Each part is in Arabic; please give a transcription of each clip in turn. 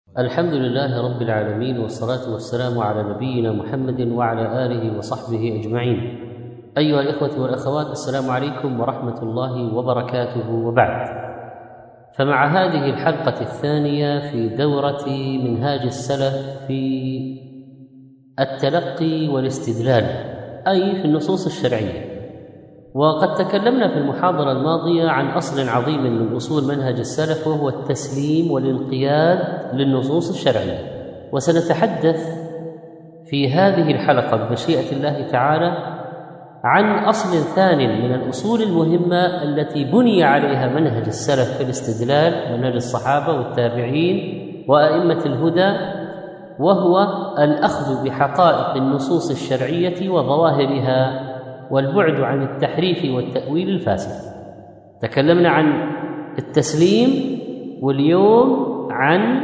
الحمد لله رب العالمين، والصلاة والسلام على نبينا محمد وعلى آله وصحبه أجمعين. أيها الإخوة والأخوات، السلام عليكم ورحمة الله وبركاته. وبعد، فمع هذه الحلقة الثانية في دورة منهاج السلف في التلقي والاستدلال، أي في النصوص الشرعية. وقد تكلمنا في المحاضرة الماضية عن أصل عظيم من أصول منهج السلف، وهو التسليم والانقياد للنصوص الشرعية. وسنتحدث في هذه الحلقة بمشيئة الله تعالى عن أصل ثان من الأصول المهمة التي بني عليها منهج السلف في الاستدلال، منهج الصحابة والتابعين وأئمة الهدى، وهو الأخذ بحقائق النصوص الشرعية وظواهرها، والبعد عن التحريف والتأويل الفاسد. تكلمنا عن التسليم، واليوم عن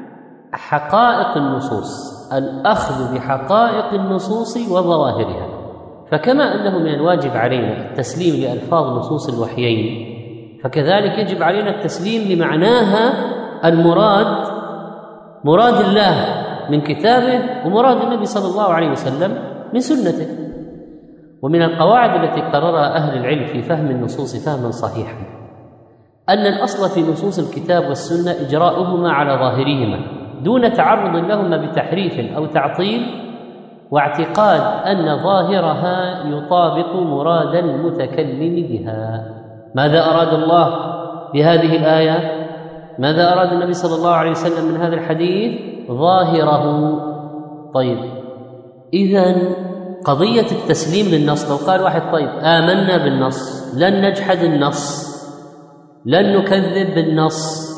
حقائق النصوص، الأخذ بحقائق النصوص وظواهرها. فكما أنه من الواجب علينا التسليم لألفاظ نصوص الوحيين، فكذلك يجب علينا التسليم لمعناها المراد، مراد الله من كتابه، ومراد النبي صلى الله عليه وسلم من سنته. ومن القواعد التي قررها أهل العلم في فهم النصوص فهما صحيحا أن الأصل في نصوص الكتاب والسنة إجراؤهما على ظاهرهما دون تعرض لهما بتحريف أو تعطيل، واعتقاد أن ظاهرها يطابق مراد المتكلم بها. ماذا أراد الله بهذه الآية؟ ماذا أراد النبي صلى الله عليه وسلم من هذا الحديث؟ ظاهره. طيب، إذن قضية التسليم للنص، لو قال واحد طيب آمنا بالنص، لن نجحد النص، لن نكذب بالنص،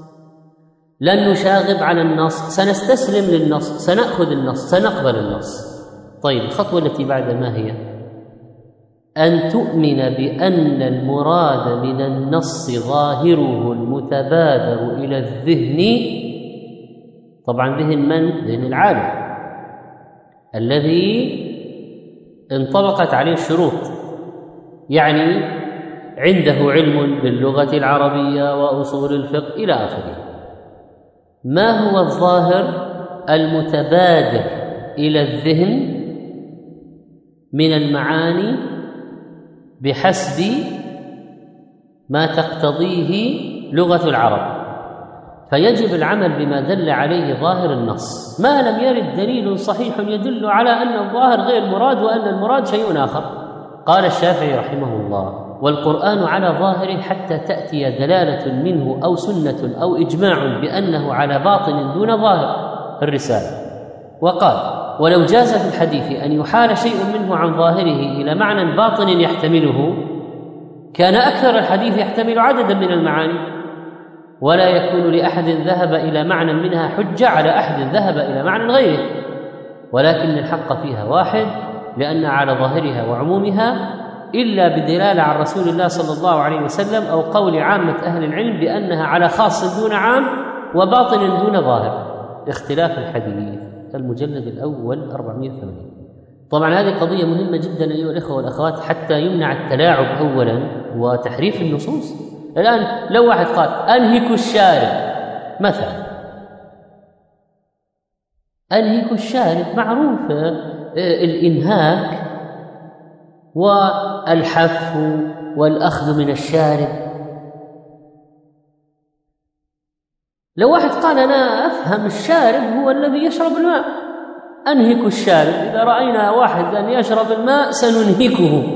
لن نشاغب على النص، سنستسلم للنص، سنأخذ النص، سنقبل النص. طيب، الخطوة التي بعد ما هي؟ أن تؤمن بأن المراد من النص ظاهره المتبادر إلى الذهن. طبعا ذهن من؟ ذهن العالم الذي انطبقت عليه الشروط، يعني عنده علم باللغة العربية وأصول الفقه إلى آخره. ما هو الظاهر المتبادر إلى الذهن من المعاني بحسب ما تقتضيه لغة العرب؟ فيجب العمل بما دل عليه ظاهر النص، ما لم يرد دليل صحيح يدل على أن الظاهر غير مراد وأن المراد شيء آخر. قال الشافعي رحمه الله: والقرآن على ظاهره حتى تأتي دلالة منه أو سنة أو إجماع بأنه على باطن دون ظاهر، الرسالة. وقال: ولو جاز في الحديث أن يحال شيء منه عن ظاهره إلى معنى باطن يحتمله، كان أكثر الحديث يحتمل عددا من المعاني، ولا يكون لأحد ذهب إلى معنى منها حجة على أحد ذهب إلى معنى غيره، ولكن الحق فيها واحد، لأن على ظاهرها وعمومها إلا بدلالة عن رسول الله صلى الله عليه وسلم أو قول عامة أهل العلم بأنها على خاص دون عام وباطن دون ظاهر. اختلاف الحديث، المجلد الأول 480. طبعا هذه قضية مهمة جدا أيها الإخوة والأخوات، حتى يمنع التلاعب أولا وتحريف النصوص. الآن لو واحد قال أنهك الشارب مثلا، أنهك الشارب معروف الإنهاك والحف والأخذ من الشارب. لو واحد قال أنا أفهم الشارب هو الذي يشرب الماء، أنهك الشارب، إذا رأينا واحدا يشرب الماء سننهكه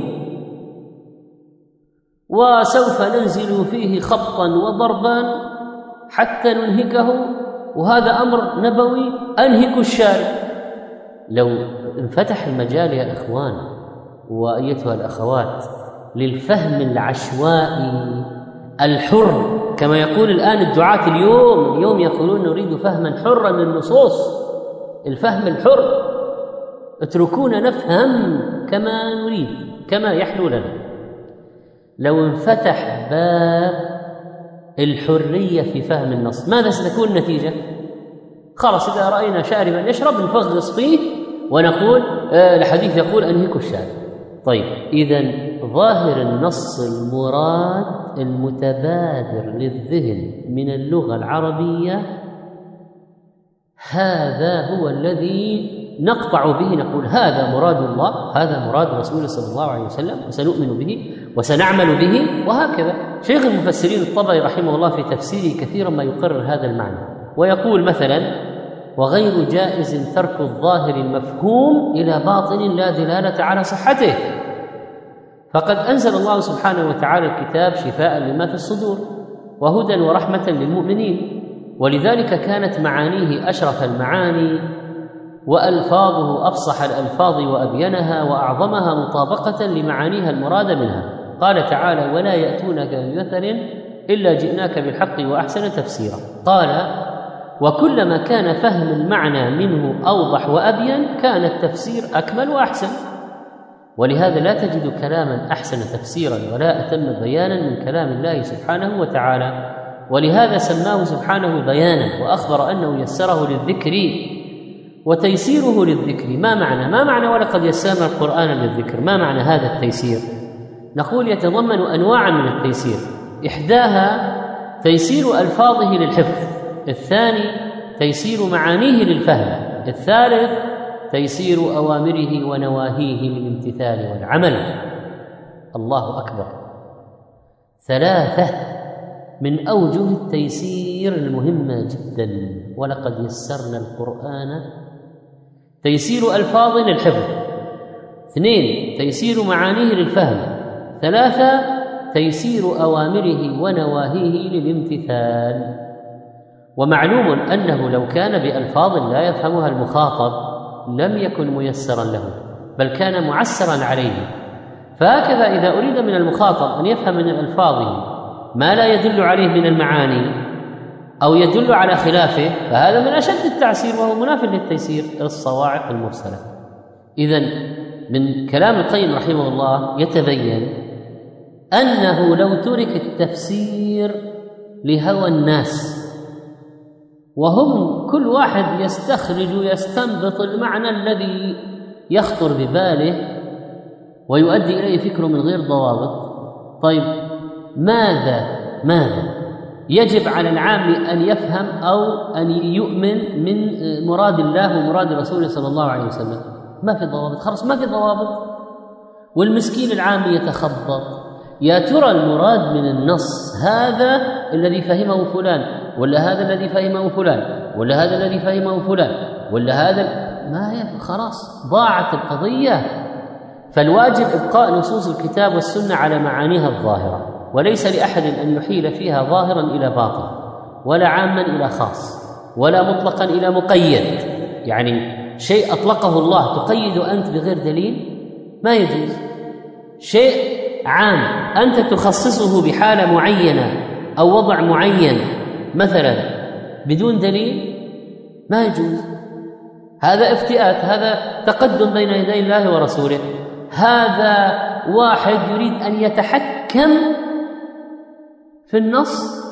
وسوف ننزل فيه خبطا وضربا حتى ننهكه، وهذا أمر نبوي، أنهك الشارب. لو انفتح المجال يا إخوان وأيتها الأخوات للفهم العشوائي الحر، كما يقول الآن الدعاة اليوم يقولون نريد فهما حرا للنصوص، الفهم الحر، اتركونا نفهم كما نريد كما يحلو لنا. لو انفتح باب الحرية في فهم النص، ماذا ستكون النتيجة؟ خلاص، إذا رأينا شاربا يشرب نفغص فيه ونقول الحديث يقول أنهكوا الشارب. طيب، إذن ظاهر النص المراد المتبادر للذهن من اللغة العربية هذا هو الذي نقطع به، نقول هذا مراد الله، هذا مراد رسوله صلى الله عليه وسلم، وسنؤمن به وسنعمل به. وهكذا شيخ المفسرين الطبري رحمه الله في تفسيره كثيرا ما يقرر هذا المعنى، ويقول مثلا: وغير جائز ترك الظاهر المفهوم إلى باطن لا دلالة على صحته، فقد أنزل الله سبحانه وتعالى الكتاب شفاء لما في الصدور وهدى ورحمة للمؤمنين، ولذلك كانت معانيه أشرف المعاني وألفاظه أفصح الألفاظ وأبينها وأعظمها مطابقة لمعانيها المراد منها. قال تعالى: ولا يأتونك بمثل إلا جئناك بالحق وأحسن تفسيرا. قال: وكلما كان فهم المعنى منه أوضح وأبين كان التفسير أكمل وأحسن، ولهذا لا تجد كلاما أحسن تفسيرا ولا أتم بيانا من كلام الله سبحانه وتعالى، ولهذا سماه سبحانه بيانا وأخبر أنه يسره للذكر وتيسيره للذكر. ما معنى ولقد يسرنا القرآن للذكر؟ ما معنى هذا التيسير؟ نقول يتضمن أنواعا من التيسير، إحداها تيسير ألفاظه للحفظ، الثاني تيسير معانيه للفهم، الثالث تيسير أوامره ونواهيه للامتثال والعمل. الله أكبر. 3 من أوجه التيسير المهمة جدا. ولقد يسرنا القرآن، تيسير ألفاظ للحفظ، 2 تيسير معانيه للفهم، 3 تيسير أوامره ونواهيه للامتثال. ومعلوم أنه لو كان بألفاظ لا يفهمها المخاطب لم يكن ميسرا له، بل كان معسرا عليه. فهكذا إذا أريد من المخاطب أن يفهم من ألفاظه ما لا يدل عليه من المعاني أو يدل على خلافه، فهذا من أشد التعسير وهو مناف للتيسير، الصواعق المرسلة. إذن من كلام القيم رحمه الله يتبين أنه لو ترك التفسير لهوى الناس وهم كل واحد يستخرج ويستنبط المعنى الذي يخطر بباله ويؤدي إليه فكره من غير ضوابط، طيب ماذا يجب على العام أن يفهم أو أن يؤمن من مراد الله ومراد رسوله صلى الله عليه وسلم؟ ما في ضوابط، خلاص ما في ضوابط، والمسكين العام يتخبط. يا ترى المراد من النص هذا الذي فهمه فلان، ولا هذا الذي فهمه فلان، ولا هذا الذي فهمه فلان، ولا هذا؟ ما هي خلاص ضاعت القضية. فالواجب إبقاء نصوص الكتاب والسنة على معانيها الظاهرة، وليس لأحد أن يحيل فيها ظاهرا إلى باطن، ولا عاما إلى خاص، ولا مطلقا إلى مقيد. يعني شيء أطلقه الله تقيد أنت بغير دليل ما يجوز. شيء عام أنت تخصصه بحالة معينة أو وضع معين مثلا بدون دليل ما يجوز. هذا افتئات، هذا تقدم بين يدي الله ورسوله. هذا واحد يريد أن يتحكم في النص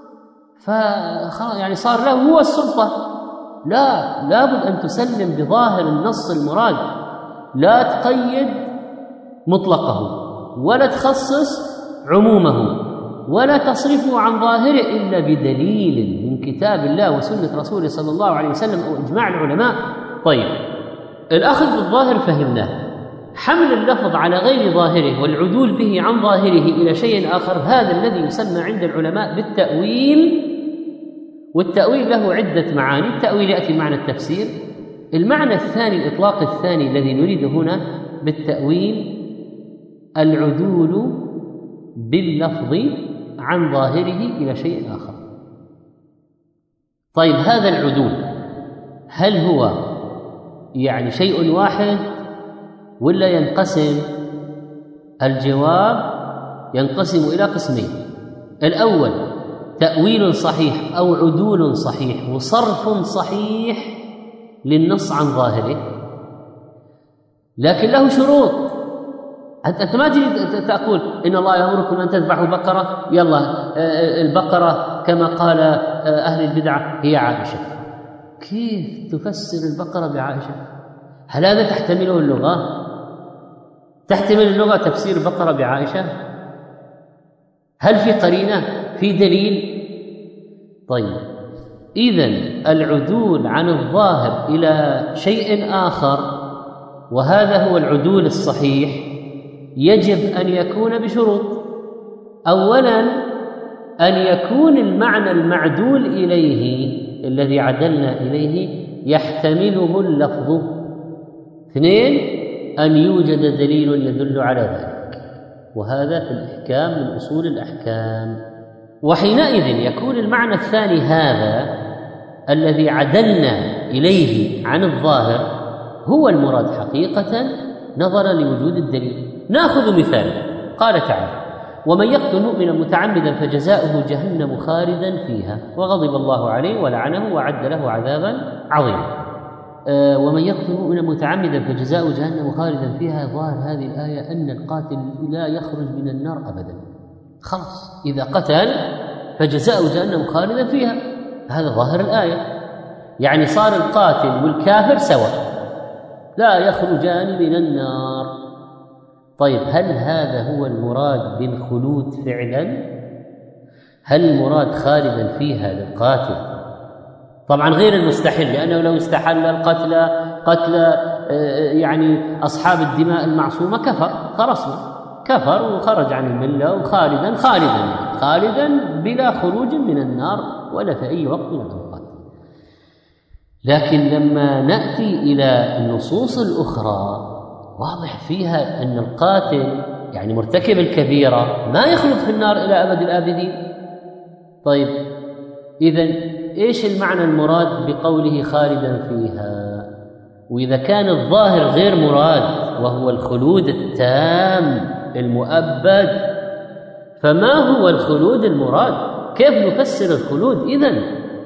يعني صار له هو السلطة. لا، لابد أن تسلم بظاهر النص المراد، لا تقيد مطلقه ولا تخصص عمومه ولا تصرفه عن ظاهره إلا بدليل من كتاب الله وسنة رسوله صلى الله عليه وسلم أو إجماع العلماء. طيب، الأخذ بالظاهر فهمناه، حمل اللفظ على غير ظاهره والعدول به عن ظاهره إلى شيء آخر، هذا الذي يسمى عند العلماء بالتأويل. والتأويل له عدة معاني، التأويل يأتي معنى التفسير. المعنى الثاني، الإطلاق الثاني الذي نريده هنا بالتأويل، العدول باللفظ عن ظاهره إلى شيء آخر. طيب، هذا العدول هل هو يعني شيء واحد ولا ينقسم؟ الجواب ينقسم إلى قسمين. الأول تأويل صحيح أو عدول صحيح وصرف صحيح للنص عن ظاهره، لكن له شروط. أنت ما تجي تقول إن الله يأمركم أن تذبحوا بقرة، يلا البقرة كما قال أهل البدعة هي عائشة. كيف تفسر البقرة بعائشة؟ هل هذا تحتمله اللغة؟ تحتمل اللغة تفسير البقرة بعائشة؟ هل في قرينة؟ في دليل؟ طيب، إذن العدول عن الظاهر إلى شيء آخر، وهذا هو العدول الصحيح، يجب أن يكون بشروط. أولاً أن يكون المعنى المعدول إليه الذي عدلنا إليه يحتمله اللفظ. اثنين، أن يوجد دليل يدل على ذلك، وهذا في الإحكام من أصول الأحكام. وحينئذ يكون المعنى الثاني هذا الذي عدلنا إليه عن الظاهر هو المراد حقيقة نظرا لوجود الدليل. نأخذ مثال، قال تعالى: ومن يقتل مؤمنا متعمدا فجزاؤه جهنم خالدا فيها وغضب الله عليه ولعنه وأعد له عذابا عظيما. ومن يقتل مؤمنا متعمدا فجزاؤه جهنم خالدا فيها، ظاهر هذه الآية أن القاتل لا يخرج من النار أبدا، خلاص إذا قتل فجزاؤه جهنم خالدا فيها، هذا ظاهر الآية، يعني صار القاتل والكافر سواء لا يخرجان من النار. طيب هل هذا هو المراد بالخلود فعلا؟ هل المراد خالدا فيها للقاتل؟ طبعا غير المستحل، لأنه لو استحل قتل يعني أصحاب الدماء المعصومة كفر، خلصنا كفر وخرج عن الملة خالدا بلا خروج من النار ولا في أي وقت من الأوقات. لكن لما نأتي إلى النصوص الأخرى واضح فيها أن القاتل يعني مرتكب الكبيرة ما يخلد في النار إلى أبد الآبدين. طيب إذن إيش المعنى المراد بقوله خالدا فيها؟ وإذا كان الظاهر غير مراد وهو الخلود التام المؤبد، فما هو الخلود المراد؟ كيف نفسر الخلود إذن؟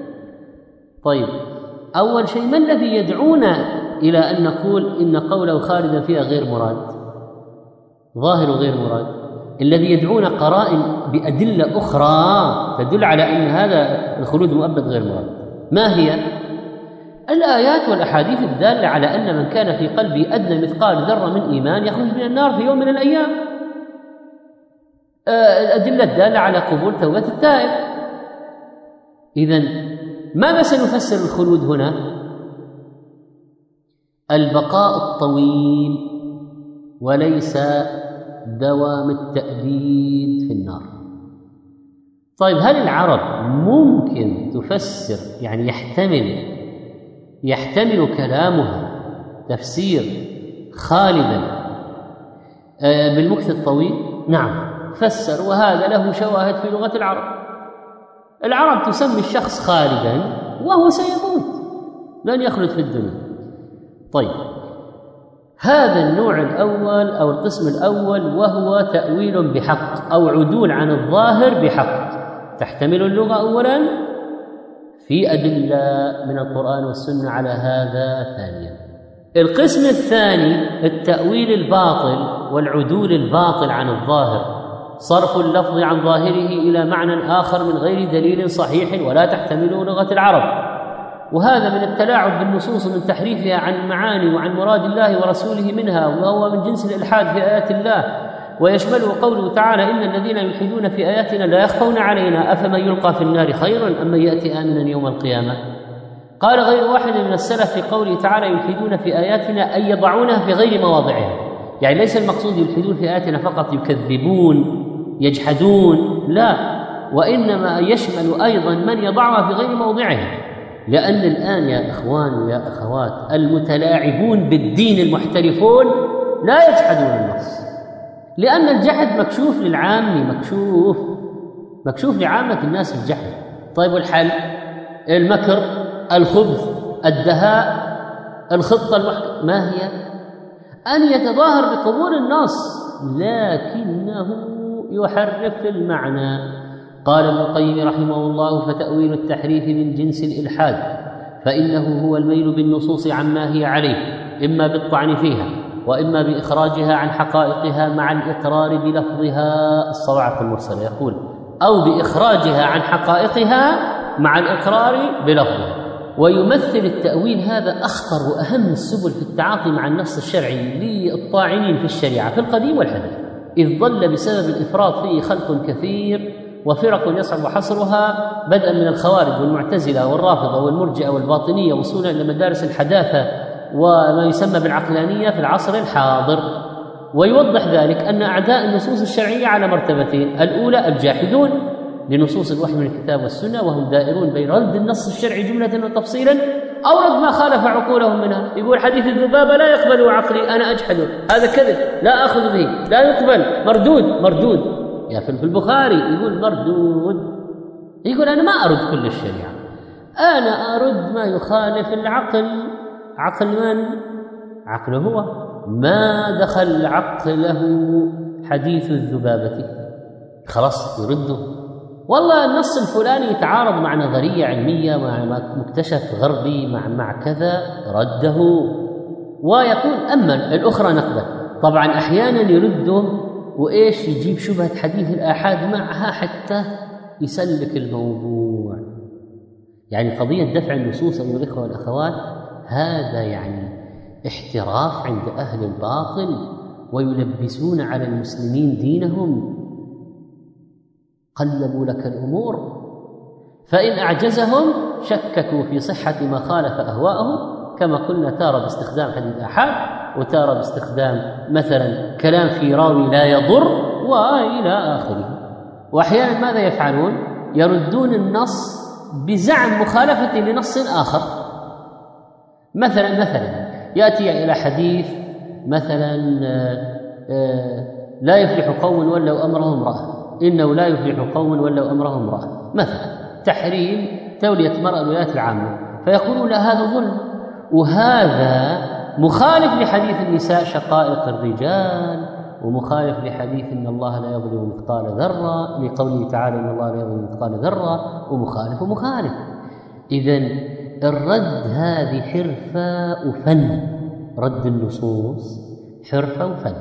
طيب أول شيء، ما الذي يدعونا إلى أن نقول إن قوله خالدا فيها غير مراد، ظاهر غير مراد؟ الذي يدعونا قرائن بأدلة أخرى تدل على أن هذا الخلود مؤبد غير مراد. ما هي؟ الآيات والأحاديث الدالة على أن من كان في قلبه أدنى مثقال ذرة من إيمان يخرج من النار في يوم من الأيام. الأدلة الدالة على قبول توبة التائب. إذن ماذا سنفسر الخلود هنا؟ البقاء الطويل وليس دوام التأبيد في النار. طيب هل العرب ممكن تفسر، يعني يحتمل كلامها تفسير خالدا بالمكث الطويل؟ نعم فسر، وهذا له شواهد في لغة العرب. العرب تسمي الشخص خالدا وهو سيموت، لن يخلد في الدنيا. طيب هذا النوع الأول أو القسم الأول وهو تأويل بحق أو عدول عن الظاهر بحق، تحتمل اللغة أولا، في أدلة من القرآن والسنة على هذا ثانيا. القسم الثاني التأويل الباطل والعدول الباطل عن الظاهر، صرف اللفظ عن ظاهره إلى معنى آخر من غير دليل صحيح ولا تحتمله لغة العرب، وهذا من التلاعب بالنصوص من تحريفها عن المعاني وعن مراد الله ورسوله منها، وهو من جنس الإلحاد في آيات الله، ويشمله قوله تعالى: إن الذين يلحدون في آياتنا لا يخفون علينا أفمن يلقى في النار خير أم من يأتي آمنا يوم القيامة. قال غير واحد من السلف في قوله تعالى: يلحدون في آياتنا أي يضعونها في غير مواضعها، يعني ليس المقصود يلحدون في آياتنا فقط يكذبون يجحدون، لا، وإنما يشمل أيضا من يضعها في غير موضعها. لأن الآن يا إخوان ويا أخوات المتلاعبون بالدين المحترفون لا يجحدون النص، لأن الجحد مكشوف للعام، مكشوف لعامة الناس الجحد. طيب والحل؟ المكر، الخبث، الدهاء، الخطة ما هي؟ أن يتظاهر بقبول النص لكنه يحرف المعنى. قال ابن القيم رحمه الله: فتأويل التحريف من جنس الإلحاد، فإنه هو الميل بالنصوص عما هي عليه، إما بالطعن فيها وإما بإخراجها عن حقائقها مع الإقرار بلفظها. الصواعق المرسلة يقول: أو بإخراجها عن حقائقها مع الإقرار بلفظها. ويمثل التأويل هذا أخطر وأهم السبل في التعاطي مع النص الشرعي للطاعنين في الشريعة في القديم والحديث، إذ ظل بسبب الإفراط فيه خلق كثير وفرق يصعب حصرها بدءا من الخوارج والمعتزلة والرافضة والمرجئة والباطنية وصولا إلى مدارس الحداثة وما يسمى بالعقلانية في العصر الحاضر. ويوضح ذلك أن أعداء النصوص الشرعية على مرتبتين: الأولى الجاحدون لنصوص الوحي من الكتاب والسنة، وهم دائرون بين رد النص الشرعي جملة وتفصيلا أو رد ما خالف عقولهم منها. يقول حديث الذبابة لا يقبل عقلي، أنا أجحده، هذا كذب، لا أخذ به، لا يقبل، مردود. يا في البخاري يقول مردود، يقول أنا ما أرد كل الشريعة، أنا أرد ما يخالف العقل. عقل من؟ عقله هو. ما دخل عقله حديث الذبابة، خلاص يرده. والله النص الفلاني يتعارض مع نظرية علمية، مع مكتشف غربي، مع كذا، رده ويقول أما الأخرى نقبل. طبعا أحيانا يرده وإيش يجيب شبهة حديث الآحاد معها حتى يسلك الموضوع. يعني قضية دفع النصوص أيها الإخوة والأخوات هذا يعني احتراف عند أهل الباطل، ويلبسون على المسلمين دينهم. قلبوا لك الأمور، فإن أعجزهم شككوا في صحة ما خالف أهواءهم، كما قلنا تارة باستخدام حديث آحاد، وتارة باستخدام مثلا كلام في راوي لا يضر وإلى آخره. وأحيانا ماذا يفعلون؟ يردون النص بزعم مخالفة لنص آخر. مثلا يأتي إلى حديث مثلا لا يفلح قوم ولوا أمرهم امرأة، إنه لا يفلح قوم ولوا أمرهم امرأة، مثلا تحريم تولية المرأة الولايات العامة، فيقولون لا هذا ظلم، وهذا مخالف لحديث النساء شقائق الرجال، ومخالف لحديث إن الله لا يظلم مثقال ذرة، لقوله تعالى إن الله لا يظلم مثقال ذرة، ومخالف. إذن الرد هذه حرفة وفن، رد النصوص حرفة وفن.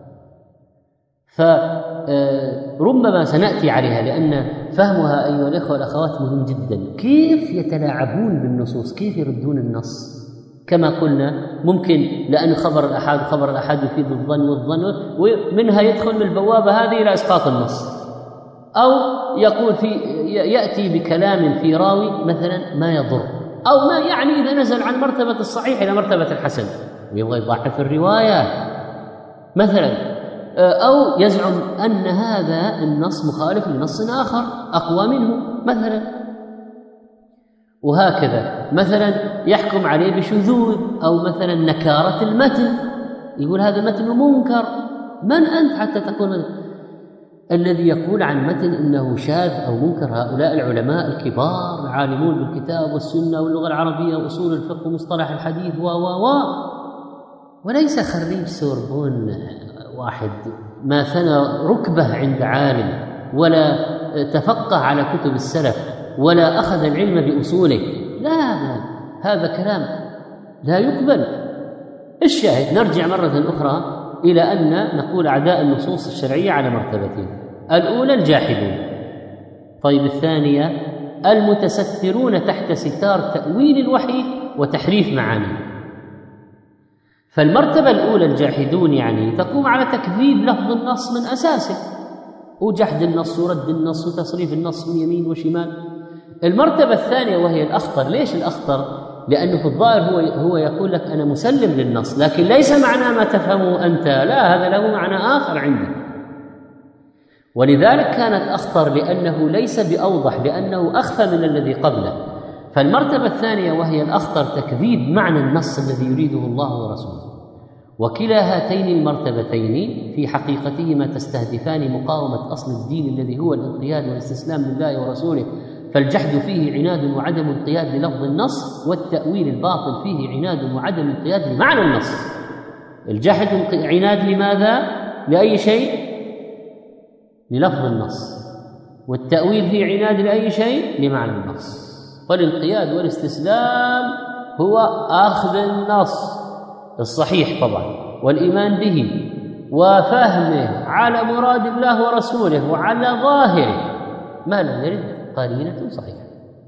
فربما سنأتي عليها، لأن فهمها أيها الإخوة والأخوات مهم جدا. كيف يتلاعبون بالنصوص، كيف يردون النص؟ كما قلنا ممكن لأن خبر الأحاد يفيد الظن، ومنها يدخل من البوابة هذه إلى إسقاط النص، أو يقول يأتي بكلام في راوي مثلا ما يضر، أو ما يعني إذا نزل عن مرتبة الصحيح إلى مرتبة الحسن ويبغى يضعف الرواية مثلا، أو يزعم أن هذا النص مخالف لنص آخر أقوى منه مثلا، وهكذا. مثلا يحكم عليه بشذوذ أو مثلا نكارة المتن، يقول هذا متن منكر. من أنت حتى تقول الذي يقول عن متن إنه شاذ أو منكر؟ هؤلاء العلماء الكبار عالمون بالكتاب والسنة واللغة العربية وأصول الفقه ومصطلح الحديث وليس خريج سوربون واحد ما ثنى ركبة عند عالم، ولا تفقه على كتب السلف، ولا أخذ العلم بأصوله. لا، هذا كلام لا يقبل. الشاهد نرجع مرة أخرى إلى أن نقول أعداء النصوص الشرعية على مرتبتين: الأولى الجاحدون، طيب الثانية المتسترون تحت ستار تأويل الوحي وتحريف معانيه. فالمرتبة الأولى الجاحدون يعني تقوم على تكذيب لفظ النص من أساسه، وجحد النص ورد النص وتصريف النص من يمين وشمال. المرتبة الثانية وهي الأخطر. ليش الأخطر؟ لأنه في الظاهر هو يقول لك أنا مسلم للنص، لكن ليس معنى ما تفهمه أنت، لا، هذا له معنى آخر عندي. ولذلك كانت أخطر، لأنه ليس بأوضح، لأنه أخفى من الذي قبله. فالمرتبة الثانية وهي الأخطر تكذيب معنى النص الذي يريده الله ورسوله. وكلا هاتين المرتبتين في حقيقتهما تستهدفان مقاومة أصل الدين الذي هو الانقياد والاستسلام لله ورسوله، فالجحد فيه عناد وعدم انقياد للفظ النص، والتأويل الباطل فيه عناد وعدم انقياد لمعنى النص. الجحد عناد لماذا؟ لأي شيء؟ للفظ النص. والتأويل فيه عناد لأي شيء؟ لمعنى النص. والانقياد والاستسلام هو أخذ النص الصحيح طبعا والإيمان به وفهمه على مراد الله ورسوله وعلى ظاهره ما لم يرد قرينة صحيحة.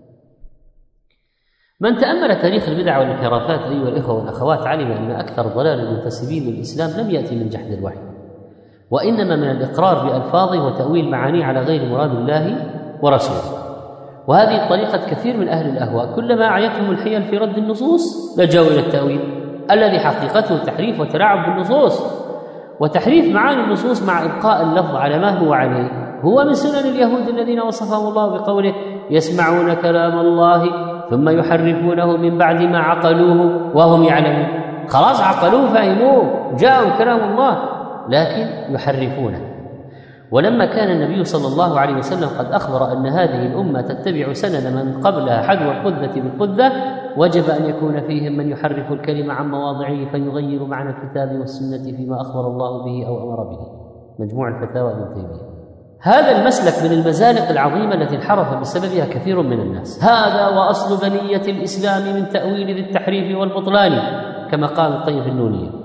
من تأمل تاريخ البدع والانحرافات أيها الإخوة والأخوات علم أن أكثر ضلال المنتسبين للإسلام لم يأتي من جحد الوحي، وإنما من الإقرار بألفاظه وتأويل معانيه على غير مراد الله ورسوله. وهذه طريقة كثير من أهل الأهواء، كلما أعيتهم الحيل في رد النصوص لجأوا إلى التأويل الذي حقيقته التحريف وتلاعب بالنصوص وتحريف معاني النصوص مع إبقاء اللفظ على ما هو عليه. هو من سنن اليهود الذين وصفهم الله بقوله: يسمعون كلام الله ثم يحرفونه من بعد ما عقلوه وهم يعلمون. خلاص عقلوه فهموه جاءهم كلام الله لكن يحرفونه. ولما كان النبي صلى الله عليه وسلم قد أخبر أن هذه الأمة تتبع سنن من قبلها حذو القذة بالقذة، وجب أن يكون فيهم من يحرف الكلمة عن مواضعه فيغير معنى الكتاب والسنة فيما أخبر الله به أو أمر به. مجموع الفتاوى ابن تيمية. هذا المسلك من المزالق العظيمة التي انحرف بسببها كثير من الناس. هذا وأصل بنية الإسلام من تأويل ذي التحريف والبطلان كما قال القيم في النونية.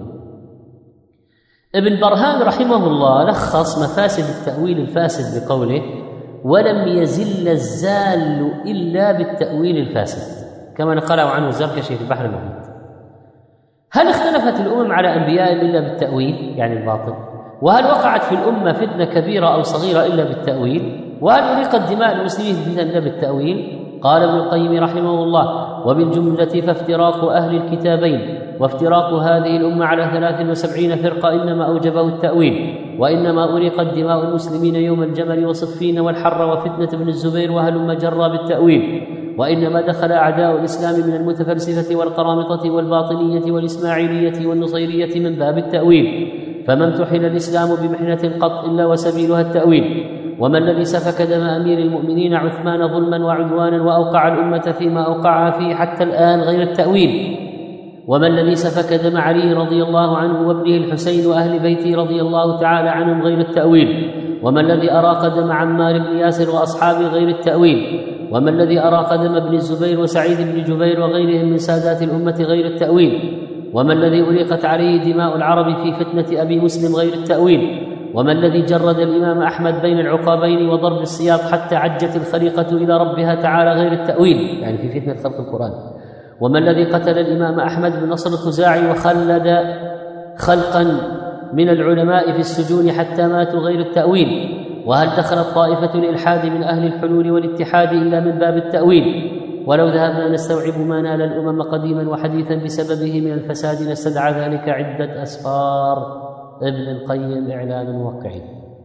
ابن برهان رحمه الله لخص مفاسد التأويل الفاسد بقوله: ولم يزل الزال إلا بالتأويل الفاسد، كما نقله عنه الزركشي في البحر المحيط. هل اختلفت الأمم على أنبيائهم إلا بالتأويل يعني الباطل؟ وهل وقعت في الأمة فتنة كبيرة أو صغيرة إلا بالتأويل؟ وهل أريقت دماء المسلمين فتنة إلا بالتأويل؟ قال ابن القيم رحمه الله: وبالجملة فافتراق أهل الكتابين وافتراق هذه الأمة على 73 فرقة إنما أوجبه التأويل، وإنما أريقت دماء المسلمين يوم الجمل وصفين والحر وفتنة ابن الزبير وهلم جرى بالتأويل، وإنما دخل أعداء الإسلام من المتفلسفة والقرامطة والباطنية والإسماعيلية والنصيرية من باب التأويل، فما امتحن الإسلام بمحنة قط إلا وسبيلها التأويل. وما الذي سفك دم أمير المؤمنين عثمان ظلما وعدوانا وأوقع الأمة فيما أوقعها فيه حتى الآن غير التأويل؟ وما الذي سفك دم علي رضي الله عنه وابنه الحسين وأهل بيته رضي الله تعالى عنهم غير التأويل؟ وما الذي أراق دم عمار بن ياسر وأصحابه غير التأويل؟ وما الذي أراق دم ابن الزبير وسعيد بن جبير وغيرهم من سادات الأمة غير التأويل؟ وما الذي أريقت عليه دماء العرب في فتنة أبي مسلم غير التأويل؟ وما الذي جرد الإمام أحمد بين العقابين وضرب السياط حتى عجت الخليقة إلى ربها تعالى غير التأويل يعني في فتنة خلق القرآن؟ وما الذي قتل الإمام أحمد بن نصر الخزاعي وخلد خلقا من العلماء في السجون حتى ماتوا غير التأويل؟ وهل دخلت طائفة الإلحاد من أهل الحلول والاتحاد إلا من باب التأويل؟ ولو ذهبنا نستوعب ما نال الأمم قديما وحديثا بسببه من الفساد لاستدعى ذلك عدة أسفار. ابن القيم إعلام الموقعين.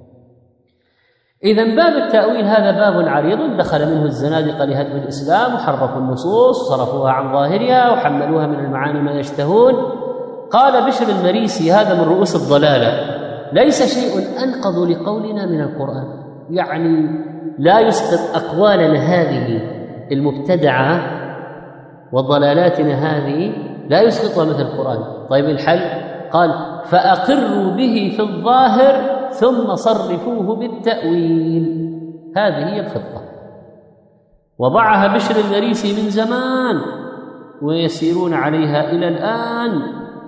إذن باب التأويل هذا باب عريض دخل منه الزنادقة لهدم الإسلام وحرفوا النصوص صرفوها عن ظاهرها وحملوها من المعاني ما يشتهون. قال بشر المريسي هذا من رؤوس الضلالة: ليس شيء أنقض لقولنا من القرآن، يعني لا يسقط أقوالنا هذه المبتدعة وضلالاتنا هذه لا يسقطها مثل القرآن. طيب الحل؟ قال: فأقروا به في الظاهر ثم صرفوه بالتأويل. هذه هي الخطة، وضعها بشر المريسي من زمان ويسيرون عليها إلى الآن.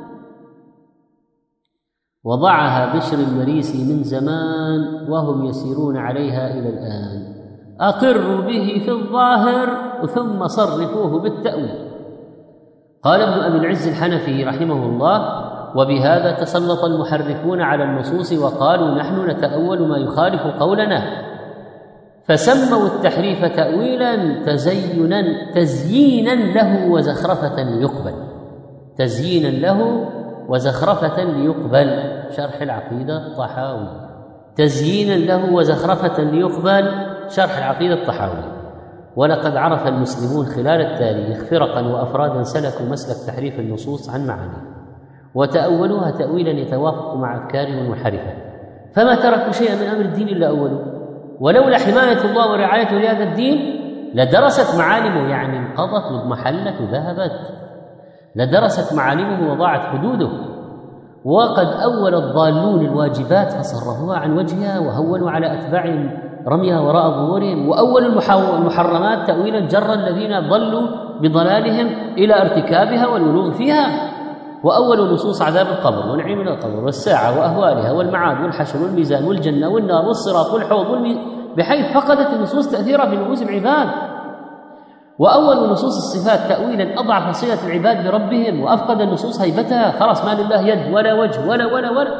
وضعها بشر المريسي من زمان وهم يسيرون عليها إلى الآن. أقروا به في الظاهر ثم صرفوه بالتأويل. قال ابن أبي العز الحنفي رحمه الله: وبهذا تسلط المحرفون على النصوص وقالوا نحن نتأول ما يخالف قولنا، فسموا التحريف تأويلا تزيينا له وزخرفة ليقبل. تزيينا له وزخرفة ليقبل. شرح العقيدة الطحاوي. تزيينا له وزخرفة ليقبل. شرح العقيدة الطحاوي. ولقد عرف المسلمون خلال التاريخ فرقا وأفرادا سلكوا مسلك تحريف النصوص عن معانيها وتأولوها تأويلا يتوافق مع أفكارهم المنحرفة، فما تركوا شيئا من أمر الدين إلا أولوه. ولولا حماية الله ورعايته لهذا الدين لدرست معالمه، يعني انقضت واضمحلت وذهبت، لدرست معالمه وضاعت حدوده. وقد أول الضالون الواجبات فصرفوها عن وجهها وهونوا على أتباعهم رميها وراء ظهورهم، وأول المحرمات تأويلا جر الذين ضلوا بضلالهم إلى ارتكابها والولوغ فيها. وأول نصوص عذاب القبر ونعيم القبر والساعة وأهوالها والمعاد والحشر والميزان والجنة والنار والصراط والحوض بحيث فقدت النصوص تأثيرها في نفوس العباد. وأول نصوص الصفات تأويلا أضعف صلة العباد بربهم وأفقد النصوص هيبتها، خلاص ما لله يد ولا وجه ولا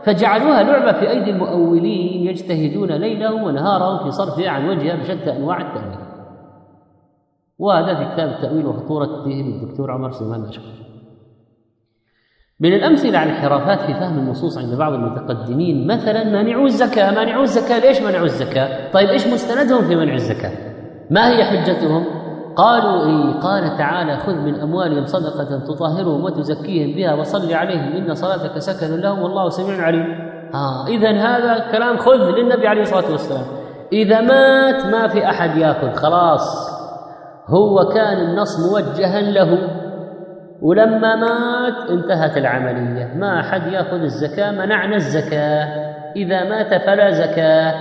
فجعلوها لعبة في أيدي المؤولين يجتهدون ليلهم ونهارهم في صرفها عن وجهها بشتى أنواع التأويل. وهذا في كتاب التأويل وخطورته للدكتور عمر سليمان الأشقر. من الأمثلة على الانحرافات في فهم النصوص عند بعض المتقدمين مثلا مانعو الزكاة. ليش منعوا الزكاة؟ طيب إيش مستندهم في منع الزكاة؟ ما هي حجتهم؟ قالوا قال تعالى: خذ من أموالهم صدقة تطهرهم وتزكيهم بها وصل عليهم إن صلاتك سكن لهم والله سميع عليم. إذن هذا كلام خذ للنبي عليه الصلاة والسلام. إذا مات ما في أحد يأخذ، خلاص هو كان النص موجها له، ولما مات انتهت العملية، ما أحد يأخذ الزكاة، منعنا الزكاة، إذا مات فلا زكاة.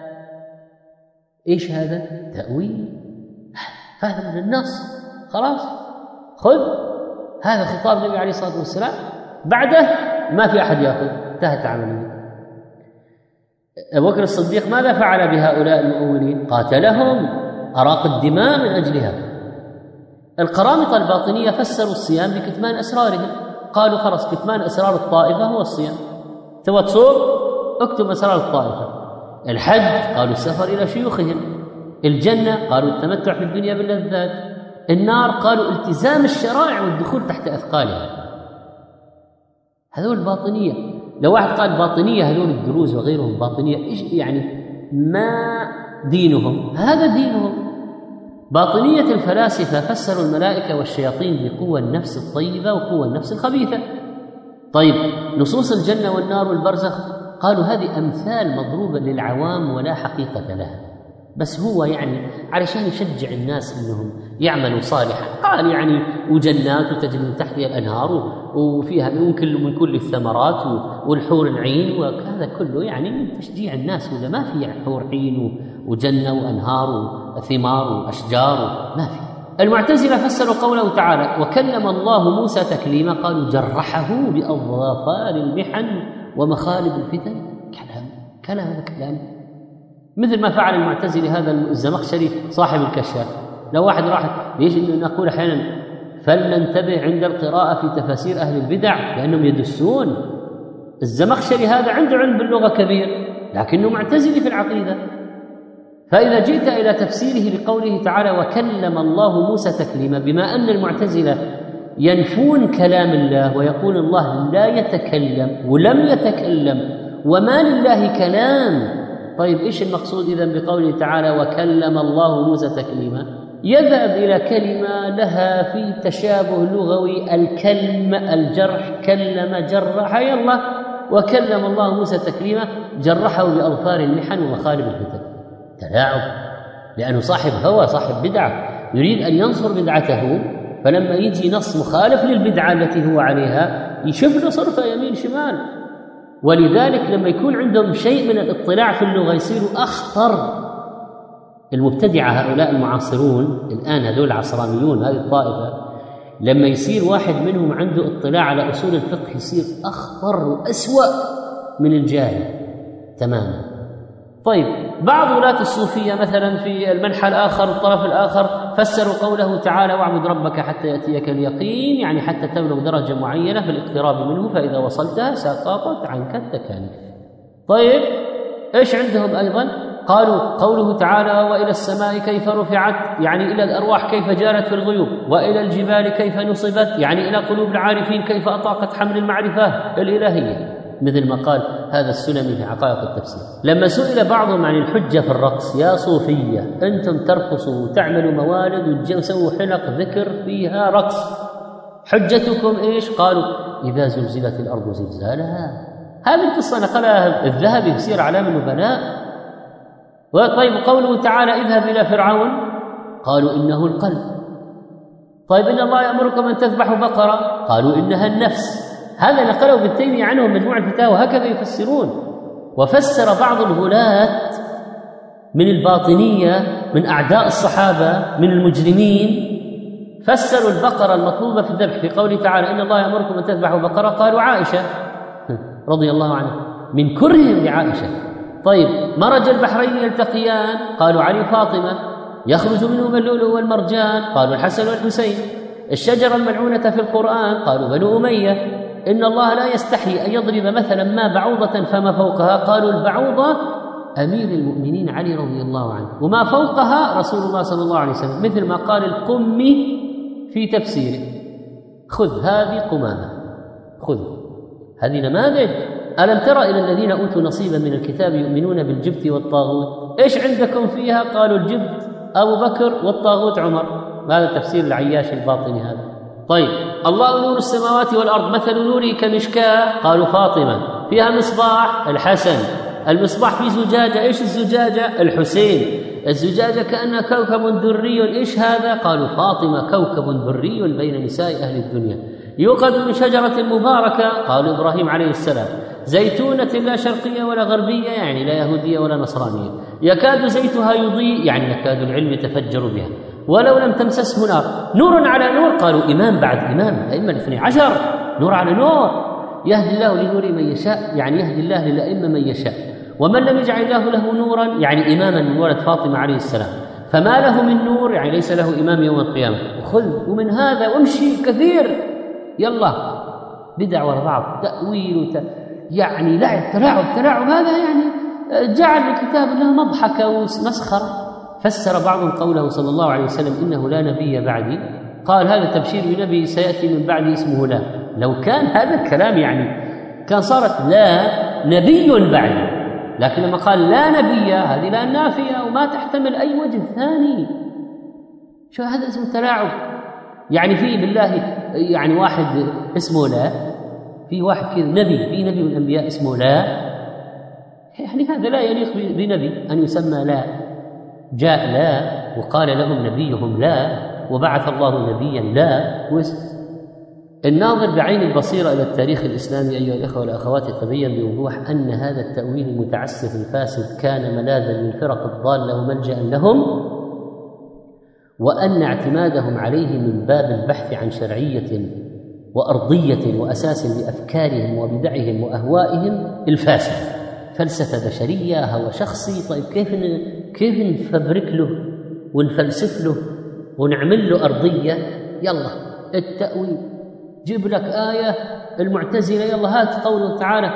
إيش هذا؟ تأويل، فهم للنص، خلاص خذ. هذا خطاب النبي عليه الصلاة والسلام، بعده ما في أحد يأخذ، انتهت العملية. أبو بكر الصديق ماذا فعل بهؤلاء المؤولين؟ قاتلهم، أراق الدماء من أجلها. القرامطة الباطنية فسروا الصيام بكتمان أسرارهم، قالوا خلاص كتمان أسرار الطائفة هو الصيام، تبغى تصوم اكتب أسرار الطائفة. الحج قالوا السفر إلى شيوخهم. الجنة قالوا التمتع في الدنيا باللذات. النار قالوا التزام الشرائع والدخول تحت أثقالها. هذول باطنية. لو واحد قال باطنية هذول الدروز وغيرهم باطنية، إيش يعني؟ ما دينهم؟ هذا دينهم. باطنية الفلاسفة فسروا الملائكة والشياطين بقوة النفس الطيبة وقوة النفس الخبيثة. طيب نصوص الجنة والنار والبرزخ قالوا هذه أمثال مضروبة للعوام ولا حقيقة لها، بس هو يعني علشان يشجع الناس انهم يعملوا صالحا. قال يعني وجنات وتجري من تحتها الانهار وفيها من كل الثمرات والحور العين، وهذا كله يعني من تشجيع الناس. ولا ما في يعني حور عين وجنه وانهار وثمار واشجار، ما في. المعتزلة فسروا قوله تعالى: وكلم الله موسى تكليما، قالوا جرحه بأظفار المحن ومخالب الفتن. كلام مثل ما فعل المعتزلي هذا الزمخشري صاحب الكشاف. لو واحد راح ليش نقول احيانا فلننتبه عند القراءة في تفاسير أهل البدع لأنهم يدسون. الزمخشري هذا عنده علم باللغة كبير لكنه معتزلي في العقيدة. فإذا جئت إلى تفسيره لقوله تعالى: وكلم الله موسى تكليما، بما أن المعتزلة ينفون كلام الله ويقول الله لا يتكلم ولم يتكلم وما لله كلام. طيب إيش المقصود إذن بقوله تعالى: وكلم الله موسى تكليما؟ يذهب إلى كلمة لها في تشابه لغوي، الكلم الجرح، كلم جرح، يلا وكلم الله موسى تكليما، جرحه بأظفار المحن ومخالب الفتن. تلاعب، لأنه صاحب هوى، صاحب بدعة، يريد أن ينصر بدعته، فلما يجي نص مخالف للبدعة التي هو عليها يشوف له صرفة يمين شمال. ولذلك لما يكون عندهم شيء من الاطلاع في اللغة يصيروا أخطر. المبتدعة هؤلاء المعاصرون الآن، هذول العصرانيون، هذه الطائفة، لما يصير واحد منهم عنده اطلاع على أصول الفقه يصير أخطر وأسوأ من الجاهل تماما. طيب بعض ولاة الصوفية مثلا في المنحى الآخر، الطرف الآخر، فسروا قوله تعالى: واعبد ربك حتى يأتيك اليقين، يعني حتى تبلغ درجة معينة في الاقتراب منه، فإذا وصلتها سقطت عنك التكاليف. طيب إيش عندهم أيضا؟ قالوا قوله تعالى: وإلى السماء كيف رفعت، يعني إلى الأرواح كيف جارت في الغيوب، وإلى الجبال كيف نصبت، يعني إلى قلوب العارفين كيف أطاقت حمل المعرفة الإلهية، مثل ما قال هذا السلمي في حقائق التفسير. لما سئل بعضهم عن الحجة في الرقص: يا صوفية أنتم ترقصوا وتعملوا موالد وتسووا حلق ذكر فيها رقص، حجتكم إيش؟ قالوا: إذا زلزلت الأرض زلزالها. هذه القصة نقلها الذهبي في سير أعلام النبلاء. طيب قوله تعالى: اذهب إلى فرعون، قالوا إنه القلب. طيب إن الله يأمركم أن تذبحوا بقرة، قالوا إنها النفس. هذا نقله ابن تيمية عنهم مجموع الفتاوى، هكذا يفسرون. وفسر بعض الغلاة من الباطنية من أعداء الصحابة من المجرمين، فسروا البقرة المطلوبة في الذبح في قوله تعالى: إن الله يأمركم أن تذبحوا بقرة، قالوا عائشة رضي الله عنها من كرهم لعائشة. طيب مرج البحرين يلتقيان، قالوا علي فاطمة. يخرج منهما اللؤلؤ والمرجان، قالوا الحسن والحسين. الشجرة الملعونة في القرآن، قالوا بنو أمية. إن الله لا يستحي أن يضرب مثلا ما بعوضة فما فوقها، قالوا البعوضة أمير المؤمنين علي رضي الله عنه، وما فوقها رسول الله صلى الله عليه وسلم، مثل ما قال القمي في تفسيره: خذ هذه قمامة، خذ هذه نماذج. ألم ترى إلى الذين أوتوا نصيبا من الكتاب يؤمنون بالجبت والطاغوت؟ إيش عندكم فيها؟ قالوا الجبت أبو بكر والطاغوت عمر. هذا تفسير العياش الباطني هذا. طيب، الله نور السماوات والأرض، مثل نوره كمشكاة، قالوا فاطمة، فيها مصباح، الحسن. المصباح في زجاجة، إيش الزجاجة؟ الحسين. الزجاجة كأنها كوكب دري، إيش هذا؟ قالوا فاطمة، كوكب دري بين نساء أهل الدنيا. يوقد من شجرة مباركة، قالوا إبراهيم عليه السلام. زيتونة لا شرقية ولا غربية، يعني لا يهودية ولا نصرانية. يكاد زيتها يضيء، يعني يكاد العلم يتفجر بها ولو لم تمسسه نار. نور على نور، قالوا إمام بعد إمام، الأئمة الاثني عشر، نور على نور. يهدي الله لنور من يشاء، يعني يهدي الله للأئمة من يشاء. ومن لم يجعل الله له نورا، يعني إماما من ولد فاطمة عليه السلام، فما له من نور، يعني ليس له إمام يوم القيامة. وخذ ومن هذا وامشي كثير، يلا بدع وراء بعض، تأويل يعني لعب، تلاعب، هذا يعني جعل لكتاب الله مضحكة ومسخرة. فسر بعضهم قوله صلى الله عليه وسلم: إنه لا نبي بعدي، قال هذا تبشير بنبي سيأتي من بعدي اسمه لا. لو كان هذا الكلام يعني كان صارت لا نبي بعدي، لكن لما قال لا نبي، هذه لا نافية وما تحتمل أي وجه ثاني. شو هذا اسمه تلاعب؟ يعني في بالله يعني واحد اسمه لا، في واحد كذا نبي، في نبي من الأنبياء اسمه لا، يعني هذا لا يليق بنبي أن يسمى لا. جاء لا وقال لهم نبيهم لا، وبعث الله نبيا لا. الناظر بعين البصيرة إلى التاريخ الإسلامي أيها الإخوة والأخوات يتبين بوضوح أن هذا التأويل المتعسف الفاسد كان ملاذا للفرق الضالة وملجأ لهم، وأن اعتمادهم عليه من باب البحث عن شرعية وأرضية وأساس لأفكارهم وبدعهم وأهوائهم الفاسدة. فلسفة بشرية، هوى شخصي. طيب كيف نفبرك له ونفلسف له ونعمل له أرضية؟ يلا التأويل، جيب لك آية المعتزلة، يلا هات قوله تعالى: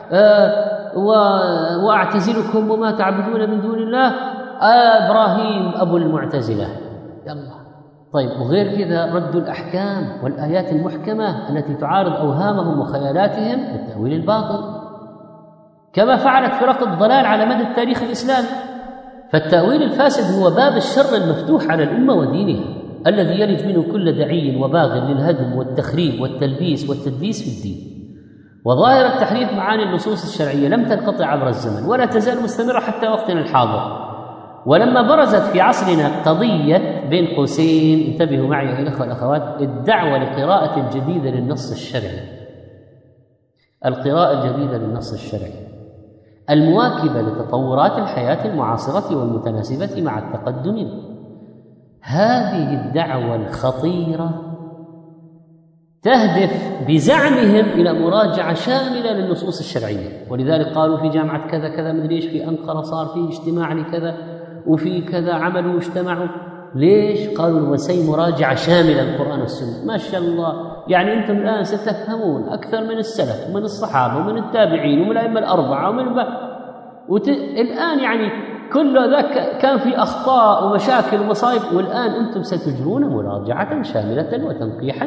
وأعتزلكم وما تعبدون من دون الله، إبراهيم أبو المعتزلة. يلا طيب، وغير كذا ردوا الأحكام والآيات المحكمة التي تعارض أوهامهم وخيالاتهم بالتأويل الباطل، كما فعلت فرق الضلال على مدى التاريخ الإسلامي. فالتأويل الفاسد هو باب الشر المفتوح على الأمة ودينها، الذي يلج منه كل دعي وباغ للهدم والتخريب والتلبيس والتدليس في الدين. وظاهرة تحريف معاني النصوص الشرعية لم تنقطع عبر الزمن ولا تزال مستمرة حتى وقتنا الحاضر. ولما برزت في عصرنا قضية بين قوسين، انتبهوا معي يا الأخوة والأخوات، الدعوة لقراءة جديدة للنص الشرعي، القراءة الجديدة للنص الشرعي المواكبة لتطورات الحياة المعاصرة والمتناسبة مع التقدم، هذه الدعوة الخطيرة تهدف بزعمهم إلى مراجعة شاملة للنصوص الشرعية. ولذلك قالوا في جامعة كذا كذا مدري ايش في أنقرة صار في اجتماع لكذا، وفي كذا عملوا واجتمعوا. ليش؟ قالوا وسي مراجعة شاملة للقرآن والسنة. ما شاء الله، يعني أنتم الآن ستفهمون أكثر من السلف ومن الصحابة ومن التابعين ومن الأئمة الأربعة الآن يعني كل ذاك كان في أخطاء ومشاكل ومصائب، والآن أنتم ستجرون مراجعة شاملة وتنقيحا.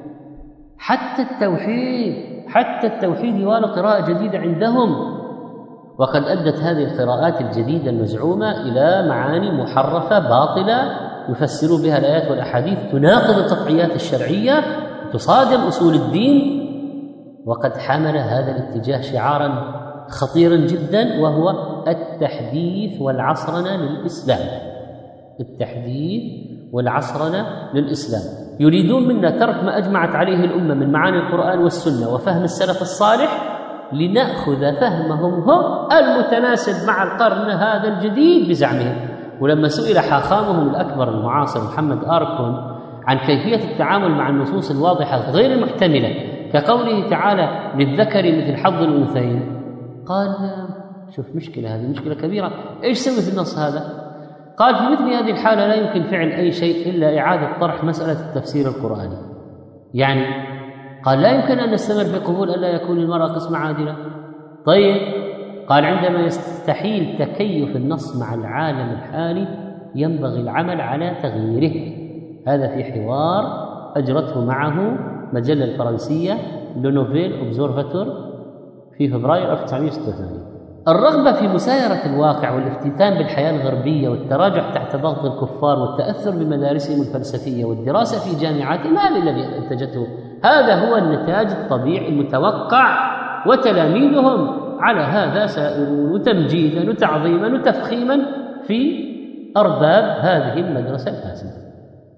حتى التوحيد يوالى قراءة جديدة عندهم. وقد أدت هذه القراءات الجديدة المزعومة إلى معاني محرفة باطلة يفسروا بها الآيات والأحاديث، تناقض القطعيات الشرعية، تصادم أصول الدين. وقد حمل هذا الاتجاه شعارا خطيرا جدا، وهو التحديث والعصرنة للإسلام. التحديث والعصرنة للإسلام، يريدون منا ترك ما أجمعت عليه الأمة من معاني القرآن والسنة وفهم السلف الصالح، لنأخذ فهمهم هم المتناسب مع القرن هذا الجديد بزعمهم. ولما سئل حاخامهم الأكبر المعاصر محمد آركون عن كيفية التعامل مع النصوص الواضحة غير المحتملة كقوله تعالى: للذكر مثل حظ الأنثيين، قال: شوف مشكلة، هذه مشكلة كبيرة، إيش سوي في النص هذا؟ قال: في مثل هذه الحالة لا يمكن فعل أي شيء إلا إعادة طرح مسألة التفسير القرآني. يعني قال لا يمكن أن نستمر في قبول أن لا يكون للمرأة قسمة عادلة. طيب قال عندما يستحيل تكيف النص مع العالم الحالي ينبغي العمل على تغييره. هذا في حوار أجرته معه مجلة الفرنسية لو نوفيل أوبزورفاتور في فبراير 1986. الرغبة في مسايرة الواقع والافتتان بالحياة الغربية والتراجع تحت ضغط الكفار والتأثر بمدارسهم الفلسفية والدراسة في جامعاتهم، هذا الذي أنتجته. هذا هو النتاج الطبيعي المتوقع، وتلاميذهم على هذا سائرون، وتمجيدا وتعظيما وتفخيما في أرباب هذه المدرسة الفاسدة.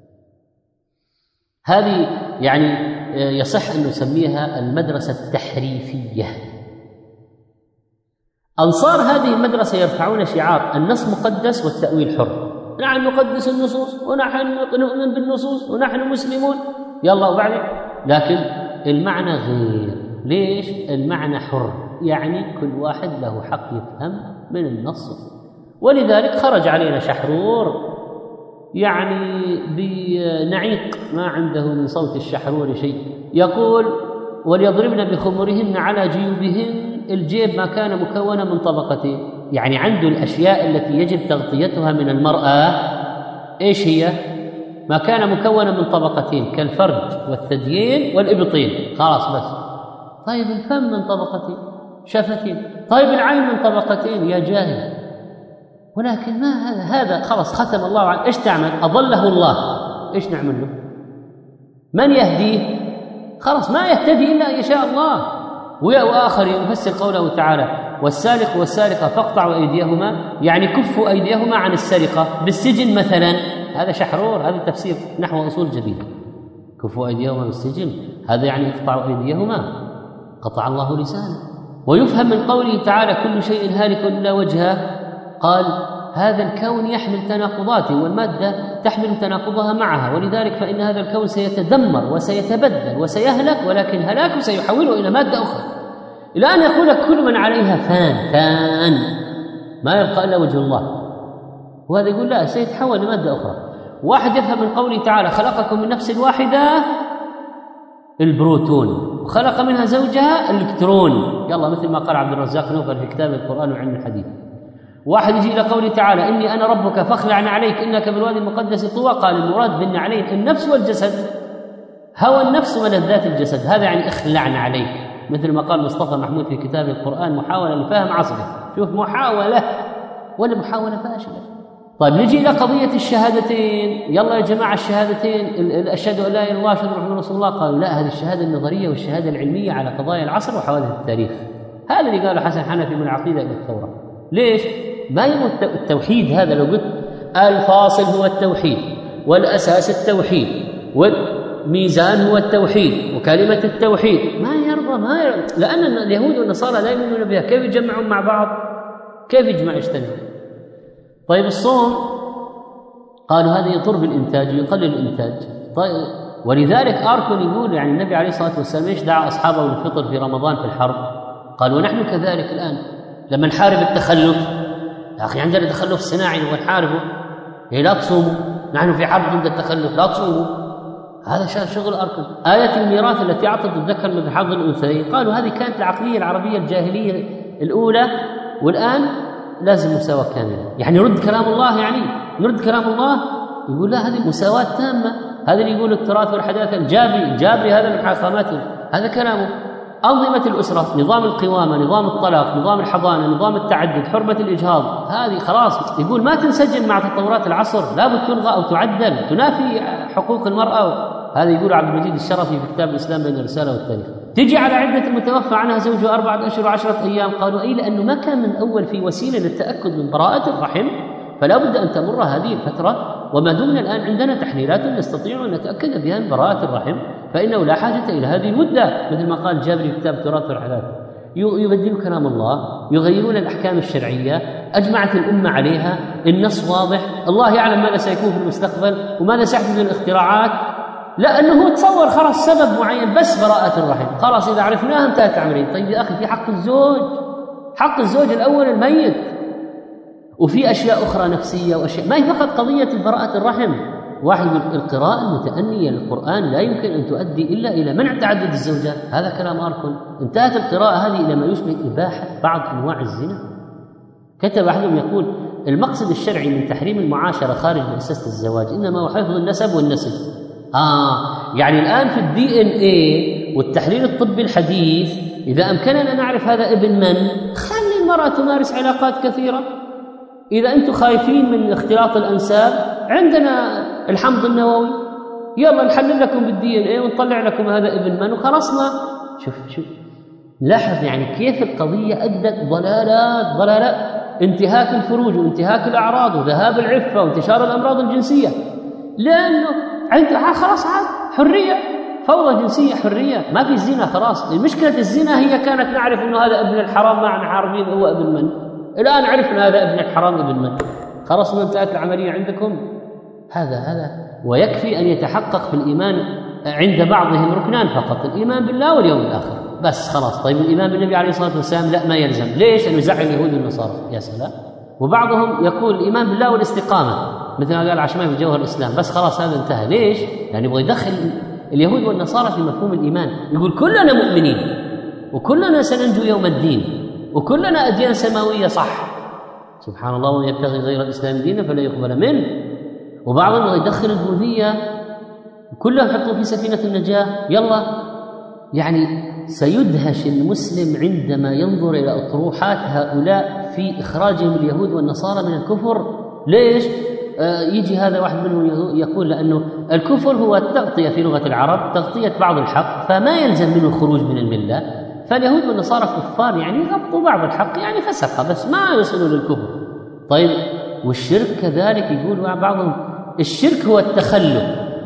هذه يعني يصح أن نسميها المدرسة التحريفية. أنصار هذه المدرسة يرفعون شعار النص مقدس والتأويل حر. نحن نقدس النصوص ونحن نؤمن بالنصوص ونحن مسلمون، يلا وبعدين. لكن المعنى غير. ليش؟ المعنى حر، يعني كل واحد له حق يفهم من النص. ولذلك خرج علينا شحرور يعني بنعيق ما عنده من صوت الشحرور شيء، يقول وليضربن بخمرهن على جيوبهن. الجيب ما كان مكونا من طبقتين، يعني عنده الأشياء التي يجب تغطيتها من المرأة إيش هي؟ ما كان مكونا من طبقتين كالفرج والثديين والإبطين، خلاص بس. طيب الفم من طبقتين، شفتين. طيب العين من طبقتين يا جاهل. ولكن ما هذا خلاص ختم الله عنه. إيش تعمل؟ أضله الله، إيش نعمل له؟ من يهديه؟ خلاص ما يهتدي إلا أن يشاء الله. وآخر يفسر قوله تعالى والسارق والسارقة فاقطعوا أيديهما، يعني كفوا أيديهما عن السرقة بالسجن مثلا. هذا شحرور، هذا تفسير نحو أصول جديدة. كفوا أيديهما بالسجن، هذا يعني اقطعوا أيديهما، قطع الله لسانه. ويفهم من قوله تعالى كل شيء هالك إلا وجهه، قال هذا الكون يحمل تناقضات والمادة تحمل تناقضها معها، ولذلك فإن هذا الكون سيتدمر وسيتبدل وسيهلك، ولكن هلاكه سيحوله إلى مادة أخرى، إلى أن يقول كل من عليها فان ما يبقى إلا وجه الله. وهذا يقول لا، سيتحول لمادة أخرى. واحد يفهم من قوله تعالى خلقكم من نفس واحدة البروتون وخلق منها زوجها الإلكترون، يلا مثل ما قال عبد الرزاق نوفل في كتاب القرآن وعلم الحديث. واحد يجي إلى قوله تعالى إني أنا ربك فاخلع عليك إنك بالوادي المقدس طوى، قال المراد بالنعلين النفس والجسد، هوى النفس ولذات الجسد، هذا يعني اخلعنا عليك، مثل ما قال مصطفى محمود في كتاب القرآن محاولة لفهم عصره. شوف محاولة ولا محاولة فاشلة. طيب نجي إلى قضية الشهادتين. يلا يا جماعة الشهادتين، أشهد أن لا إله إلا الله وأشهد أن محمدا رسول الله. قالوا لا، هذه الشهادة النظرية والشهادة العلمية على قضايا العصر وحوادث التاريخ. هذا اللي قاله حسن حنفي من العقيدة إلى الثورة. ليش؟ ما يموت التوحيد. هذا لو قلت الفاصل هو التوحيد والأساس التوحيد والميزان هو التوحيد وكلمة التوحيد، ما يرضى. لأن اليهود والنصارى لا يؤمنون بها، كيف يجمعون مع بعض؟ كيف يجمع يجتمع؟ طيب الصوم قالوا هذا يضر بالإنتاج يقلل الإنتاج. طيب ولذلك آركون يقول يعني النبي عليه الصلاة والسلام ايش دعا أصحابه للفطر في رمضان في الحرب؟ قال ونحن كذلك الآن لما نحارب التخلف. يا أخي عندنا تخلف صناعي ونحاربه، لا تصوموا، نحن في حرب ضد التخلف لا تصوموا. هذا شغل أركون. آية الميراث التي أعطت الذكر مثل حظ الأنثيين، قالوا هذه كانت العقلية العربية الجاهلية الأولى، والآن لازم مساواة كاملة. يعني نرد كلام الله، يعني نرد كلام الله. يقول لا، هذه مساواة تامة. هذا اللي يقول التراث والحداثة الجابري هذا من حاخاماته، هذا كلامه. أنظمة الأسرة، نظام القوامة، نظام الطلاق، نظام الحضانة، نظام التعدد، حرمة الإجهاض، هذه خلاص يقول ما تنسجم مع تطورات العصر، لابد تلغى أو تعدل، تنافي حقوق المرأة. هذا يقول عبد المجيد الشرفي في كتاب الإسلام بين الرسالة والتاريخ. تجي على عدة المتوفى عنها زوجها 4 أشهر و10 أيام، قالوا أي لأنه ما كان من أول في وسيلة للتأكد من براءة الرحم، فلا بد أن تمر هذه الفترة. وما دمنا الآن عندنا تحليلات نستطيع أن نتأكد بها من براءة الرحم، فإنه لا حاجة إلى هذه المدة، مثل ما قال الجابري في كتاب التراث والحداثة. يبدلوا كلام الله، يغيرون الأحكام الشرعية، أجمعت الأمة عليها، النص واضح، الله يعلم ماذا سيكون في المستقبل وماذا سيحدث من الاختراعات. لأنه هو تصور خلاص سبب معين بس براءة الرحم، خلاص إذا عرفناها انتهت عملية. طيب يا أخي في حق الزوج، حق الزوج الأول الميت، وفي أشياء أخرى نفسية وأشياء، ما هي فقط قضية براءة الرحم. واحد يقول القراءة المتأنية للقرآن لا يمكن أن تؤدي إلا إلى منع تعدد الزوجات، هذا كلام أركن. انتهت القراءة هذه إلى ما يشبه إباحة بعض أنواع الزنا. كتب أحدهم يقول المقصد الشرعي من تحريم المعاشرة خارج مؤسسة الزواج إنما هو حفظ النسب والنسل. يعني الآن في DNA والتحليل الطبي الحديث إذا أمكننا نعرف هذا ابن من، خلي المرأة تمارس علاقات كثيرة. إذا أنتم خايفين من اختلاط الأنساب عندنا الحمض النووي، يلا نحلل لكم بالDNA ونطلع لكم هذا ابن من وخلصنا. شوف لاحظ يعني كيف القضية أدت ضلالات، انتهاك الفروج وانتهاك الأعراض وذهاب العفة وانتشار الأمراض الجنسية، لأنه عنده خلاص عاد حرية، فوضى جنسية، حرية، ما في زنا. خلاص المشكلة الزنا هي كانت نعرف أنه هذا ابن الحرام، ما نحن عارفين هو ابن من. الآن عرفنا هذا ابن الحرام ابن من، خلاص ما انتهت العملية عندكم. هذا ويكفي أن يتحقق في الإيمان عند بعضهم ركنان فقط، الإيمان بالله واليوم الآخر بس خلاص. طيب الإيمان بالنبي عليه الصلاة والسلام لا، ما يلزم. ليش؟ أنه يزعل اليهود والنصارى. يا سلام. وبعضهم يقول الإيمان بالله والاستقامة مثل ما قال عشماوي في جوهر الإسلام، بس خلاص هذا انتهى. ليش؟ يعني يبغى يدخل اليهود والنصارى في مفهوم الإيمان، يقول كلنا مؤمنين وكلنا سننجو يوم الدين وكلنا أديان سماوية. صح، سبحان الله، ومن يبتغي غير الإسلام دينا فلا يقبل منه. وبعضهم يدخل البوذية، كلهم يحطوا في سفينة النجاة. يلا يعني سيدهش المسلم عندما ينظر إلى أطروحات هؤلاء في إخراجهم اليهود والنصارى من الكفر. ليش؟ يجي هذا واحد منهم يقول لأنه الكفر هو التغطية في لغة العرب، تغطية بعض الحق، فما يلزم منه الخروج من الملة. فاليهود والنصارى كفار يعني يغطوا بعض الحق، يعني فسقة بس ما يوصلوا للكفر. طيب والشرك كذلك، يقول بعضهم الشرك هو التخلف،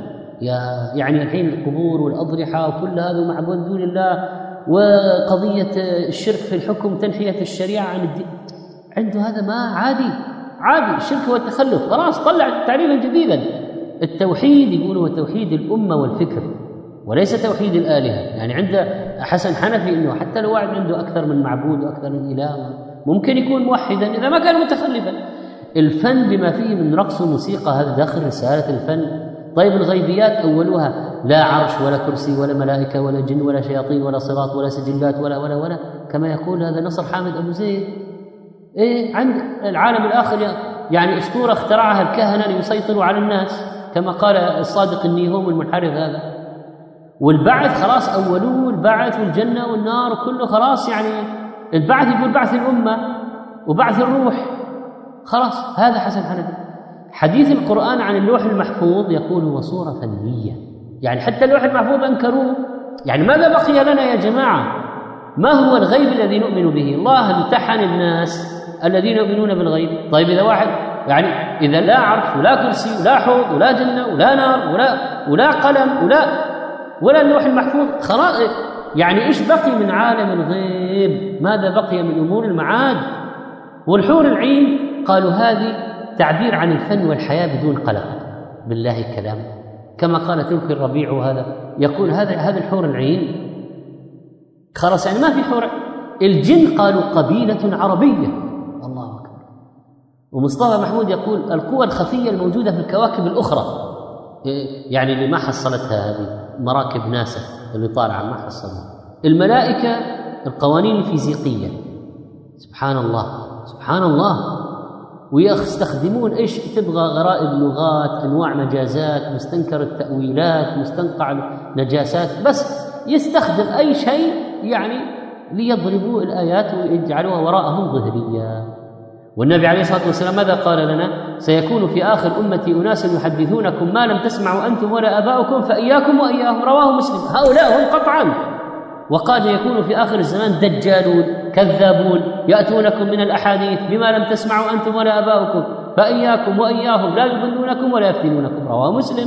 يعني الحين القبور والأضرحة وكل هذا معبود دون الله، وقضية الشرك في الحكم تنحية الشريعة عن الدين. عنده هذا ما عادي. الشرك هو التخلف، خلاص طلع تعريفا جديدا. التوحيد يقول هو توحيد الأمة والفكر وليس توحيد الآلهة. يعني عند حسن حنفي إنه حتى لو واحد عنده أكثر من معبود وأكثر من إله ممكن يكون موحدا إذا ما كان متخلفا. الفن بما فيه من رقص وموسيقى هذا داخل رسالة الفن. طيب الغيبيات أولها لا عرش ولا كرسي ولا ملائكة ولا جن ولا شياطين ولا صراط ولا سجلات ولا كما يقول هذا نصر حامد أبو زيد. عند العالم الآخر يعني أسطورة اخترعها الكهنة ليسيطروا على الناس كما قال الصادق النيهوم المنحرف هذا. والبعث خلاص أولوه، البعث والجنة والنار وكله خلاص. يعني البعث يقول بعث الأمة وبعث الروح، خلاص هذا حسن حنفي. حديث القرآن عن اللوح المحفوظ يقول هو صورة فنية، يعني حتى اللوح المحفوظ أنكروه. يعني ماذا بقي لنا يا جماعة؟ ما هو الغيب الذي نؤمن به؟ الله امتحن الناس الذين يؤمنون بالغيب. طيب إذا واحد يعني إذا لا عرش ولا كرسي ولا حوض ولا جنة ولا نار ولا قلم ولا اللوح المحفوظ، خلاص يعني إيش بقي من عالم الغيب؟ ماذا بقي من أمور المعاد؟ والحور العين قالوا هذه تعبير عن الفن والحياة بدون قلق. بالله كلام كما قال تلك الربيع هذا يقول هذا الحور العين خلاص يعني ما في حور. الجن قالوا قبيلة عربية، الله أكبر. ومصطفى محمود يقول القوى الخفية الموجودة في الكواكب الأخرى، يعني اللي ما حصلتها هذه مراكب ناسا اللي طالعة ما حصلها. الملائكة القوانين الفيزيقية، سبحان الله. ويستخدمون ايش تبغى، غرائب لغات، انواع مجازات، مستنكر التأويلات، مستنقع النجاسات، بس يستخدم اي شيء يعني ليضربوا الآيات ويجعلوها وراءهم ظهرية. والنبي عليه الصلاة والسلام ماذا قال لنا؟ سيكون في آخر أمتي أناس يحدثونكم ما لم تسمعوا أنتم ولا آباؤكم فإياكم وإياهم، رواه مسلم. هؤلاء هم قطعا. وقال يكون في آخر الزمان دجالون كذابون يأتونكم من الأحاديث بما لم تسمعوا أنتم ولا آباؤكم فإياكم وإياهم لا يضلونكم ولا يفتنونكم، رواه مسلم.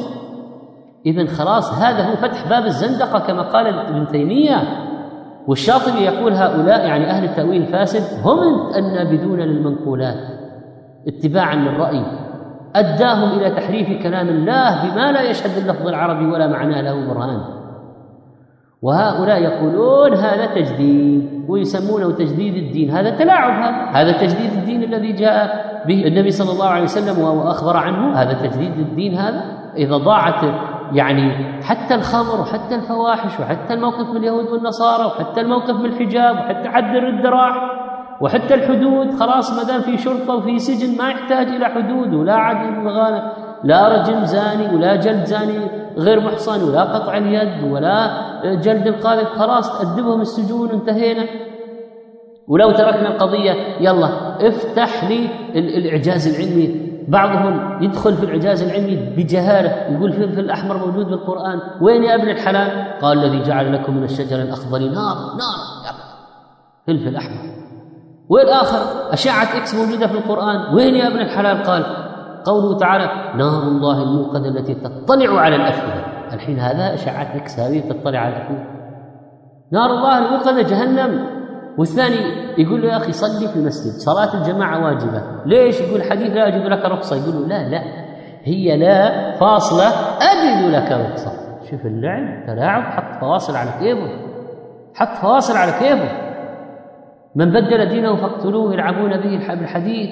إذن خلاص هذا هو فتح باب الزندقة كما قال ابن تيمية. والشاطبي يقول هؤلاء يعني أهل التأويل الفاسد هم النابذون للمنقولات اتباعا للرأي، أداهم إلى تحريف كلام الله بما لا يشهد اللفظ العربي ولا معنى له برهان. وهؤلاء يقولون هذا تجديد ويسمونه تجديد الدين. هذا تلاعب، هذا تجديد الدين الذي جاء به النبي صلى الله عليه وسلم وأخبر عنه. هذا تجديد الدين، هذا إذا ضاعت يعني حتى الخمر وحتى الفواحش وحتى الموقف من اليهود والنصارى وحتى الموقف من الحجاب وحتى حد الردة راح وحتى الحدود، خلاص ما دام في شرطة وفي سجن ما يحتاج إلى حدود ولا عدل مغالب، لا رجم زاني ولا جلد زاني غير محصن ولا قطع اليد ولا جلد القاذف، خلاص تأدبهم السجون انتهينا. ولو تركنا القضية يلا افتح لي الإعجاز العلمي، بعضهم يدخل في الإعجاز العلمي بجهالة، يقول الفلفل الأحمر موجود بالقرآن، وين يا ابن الحلال؟ قال الذي جعل لكم من الشجر الأخضر نار فلفل أحمر. والآخر أشعة إكس موجودة في القرآن، وين يا ابن الحلال؟ قال قوله تعالى نار الله الموقدة التي تطلع على الأفئدة. الحين هذا أشعة إكس هذه تطلع على الأفئدة، نار الله الموقدة جهنم. والثاني يقول له يا أخي صلي في المسجد، صلاة الجماعة واجبة، ليش؟ يقول حديث لا أجد لك رخصة. يقول له لا هي لا فاصلة أجد لك رخصة. شوف اللعب تلاعب، حط فواصل على كيفه، حط فواصل على كيفه. من بدل دينه فاقتلوه يلعبون به بالحديث.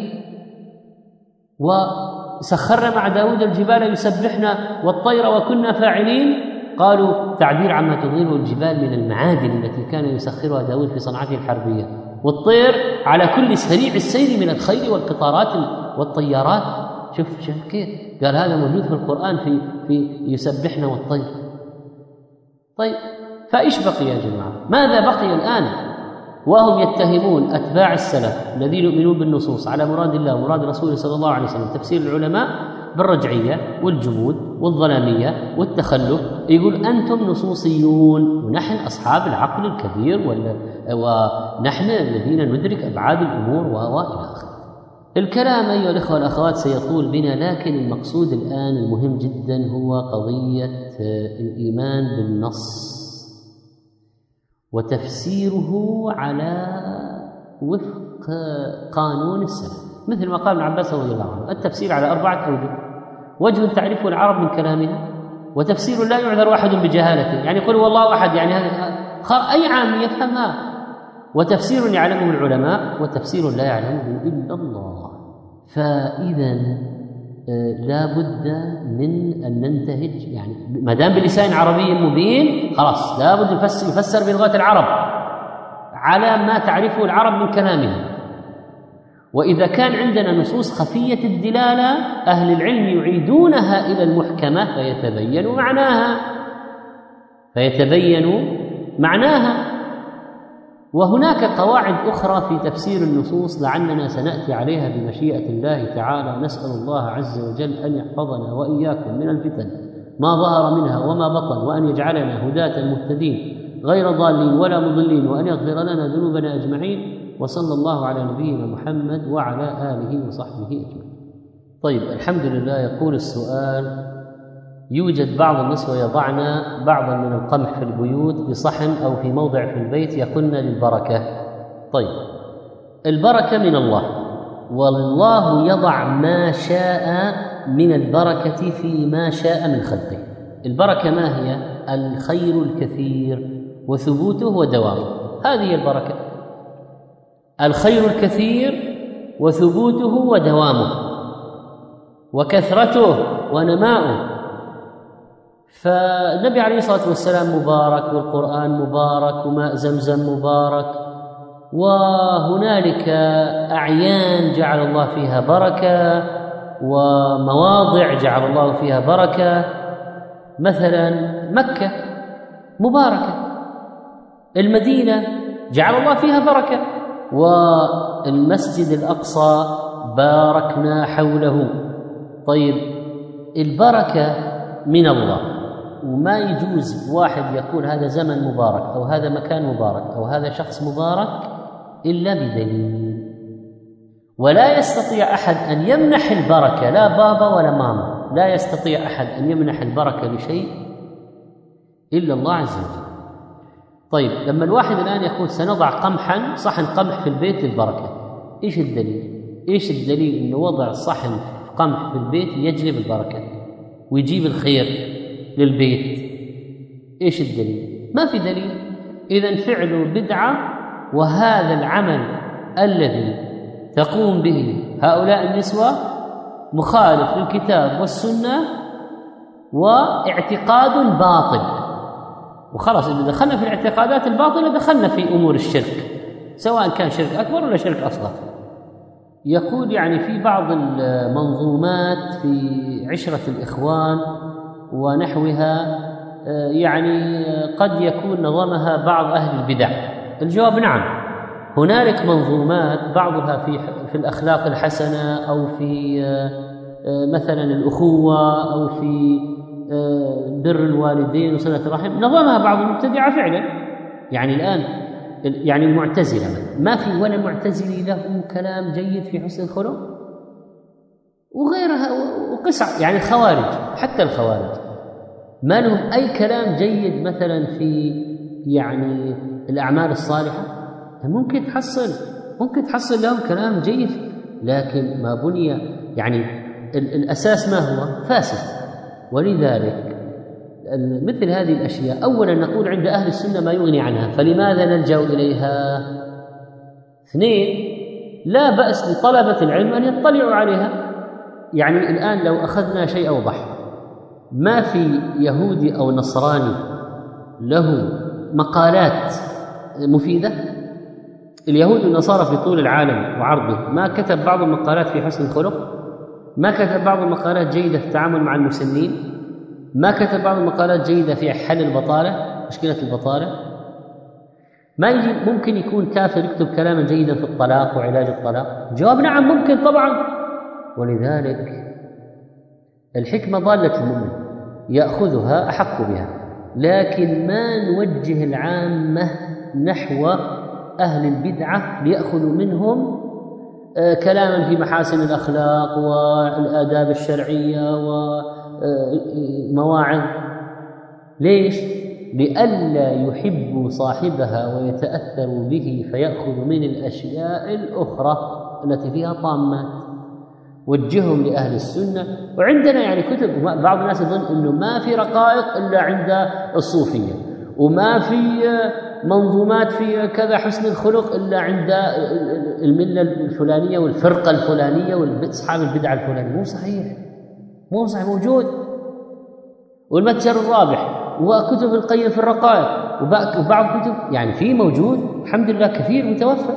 وسخرنا مع داود الجبال يسبحنا والطير وكنا فاعلين، قالوا تعبير عما تظهره الجبال من المعادن التي كان يسخرها داود في صنعته الحربية، والطير على كل سريع السير من الخيل والقطارات والطيارات. شوف كيف قال هذا موجود في القرآن في يسبحنا والطير. طيب فإيش بقي يا جماعة؟ ماذا بقي الآن؟ وهم يتهمون أتباع السلف الذين يؤمنون بالنصوص على مراد الله ومراد رسوله صلى الله عليه وسلم، تفسير العلماء بالرجعية والجمود والظلامية والتخلف. يقول أنتم نصوصيون ونحن أصحاب العقل الكبير ونحن الذين ندرك أبعاد الأمور وإلى آخره. الكلام أيها الإخوة والأخوات سيطول بنا، لكن المقصود الآن المهم جدا هو قضية الإيمان بالنص وتفسيره على وفق قانون السلف، مثل ما قال ابن عباس رضي الله عنه التفسير على 4 أوجه: وجه تعرفه العرب من كلامها، وتفسير لا يعذر أحد بجهالته، يعني يقول والله أحد يعني هذا أي عام يفهمها، وتفسير يعلمه العلماء، وتفسير لا يعلمه إلا الله. فإذا لا بد من أن ننتهج، يعني ما دام بلسان عربي مبين خلاص لا بد يفسر بلغة العرب على ما تعرفه العرب من كلامها. وإذا كان عندنا نصوص خفية الدلالة أهل العلم يعيدونها إلى المحكمة فيتبين معناها. وهناك قواعد أخرى في تفسير النصوص لعلنا سنأتي عليها بمشيئة الله تعالى. نسأل الله عز وجل أن يحفظنا وإياكم من الفتن ما ظهر منها وما بطن، وأن يجعلنا هداة مهتدين غير ضالين ولا مضلين، وأن يغفر لنا ذنوبنا أجمعين. وصلى الله على نبينا محمد وعلى آله وصحبه أجمعين. طيب الحمد لله. يقول السؤال: يوجد بعض النسوة يضعن بعضا من القمح في البيوت بصحن أو في موضع في البيت يقولن للبركة. طيب البركة من الله، والله يضع ما شاء من البركة فيما شاء من خلقه. البركة ما هي؟ الخير الكثير وثبوته ودوامه، هذه البركة، الخير الكثير وثبوته ودوامه وكثرته ونماؤه. فالنبي عليه الصلاة والسلام مبارك، والقرآن مبارك، وماء زمزم مبارك، وهنالك أعيان جعل الله فيها بركة، ومواضع جعل الله فيها بركة. مثلا مكة مباركة، المدينة جعل الله فيها بركة، والمسجد الأقصى باركنا حوله. طيب البركة من الله، وما يجوز واحد يقول هذا زمن مبارك أو هذا مكان مبارك أو هذا شخص مبارك إلا بدليل. ولا يستطيع أحد أن يمنح البركة، لا بابا ولا ماما، لا يستطيع أحد أن يمنح البركة لشيء إلا الله عز وجل. طيب لما الواحد الآن يقول سنضع قمحا، صحن قمح في البيت للبركة، إيش الدليل؟ إيش الدليل أنه وضع صحن قمح في البيت يجلب البركة ويجيب الخير للبيت؟ إيش الدليل؟ ما في دليل. إذن فعله بدعة، وهذا العمل الذي تقوم به هؤلاء النسوة مخالف للكتاب والسنة واعتقاد باطل. وخلاص إذا دخلنا في الاعتقادات الباطلة دخلنا في أمور الشرك، سواء كان شرك أكبر ولا شرك أصغر. يقول يعني في بعض المنظومات في عشرة الإخوان ونحوها يعني قد يكون نظمها بعض أهل البدع. الجواب نعم، هنالك منظومات بعضها في الأخلاق الحسنة أو في مثلا الأخوة أو في بر الوالدين وصلة الرحم، نظمها بعض المبتدعة فعلا. يعني الآن يعني المعتزلة ما في ولا معتزلي له كلام جيد في حسن الخلق وغيرها، وقسع يعني الخوارج، حتى الخوارج ما لهم أي كلام جيد مثلا في يعني الأعمال الصالحة. ممكن تحصل لهم كلام جيد، لكن ما بني يعني الأساس ما هو فاسد. ولذلك مثل هذه الأشياء أولا نقول عند أهل السنة ما يغني عنها، فلماذا نلجأ إليها؟ اثنين، لا بأس لطلبة العلم أن يطلعوا عليها. يعني الآن لو أخذنا شيء أوضح، ما في يهودي أو نصراني له مقالات مفيدة؟ اليهود والنصارى في طول العالم وعرضه ما كتب بعض المقالات في حسن الخلق؟ ما كتب بعض المقالات جيدة في التعامل مع المسنين؟ ما كتب بعض المقالات جيدة في حل البطالة، مشكلة البطالة؟ ما يجي ممكن يكون كافر يكتب كلاما جيدا في الطلاق وعلاج الطلاق؟ جواب نعم ممكن طبعا. ولذلك الحكمة ضالة المؤمن يأخذها أحق بها، لكن ما نوجه العامة نحو أهل البدعة ليأخذوا منهم كلاما في محاسن الأخلاق والآداب الشرعية ومواعظ. ليش؟ لئلا يحب صاحبها ويتأثر به فيأخذ من الأشياء الأخرى التي فيها طامات. وجههم لأهل السنة. وعندنا يعني كتب، بعض الناس يظن أنه ما في رقائق إلا عند الصوفية، وما في منظومات في كذا حسن الخلق إلا عند الملة الفلانية والفرقة الفلانية وأصحاب البدعة الفلانية. مو صحيح موجود. والمتجر الرابح وكتب القيم في الرقائق وبعض كتب يعني في موجود الحمد لله كثير متوفر.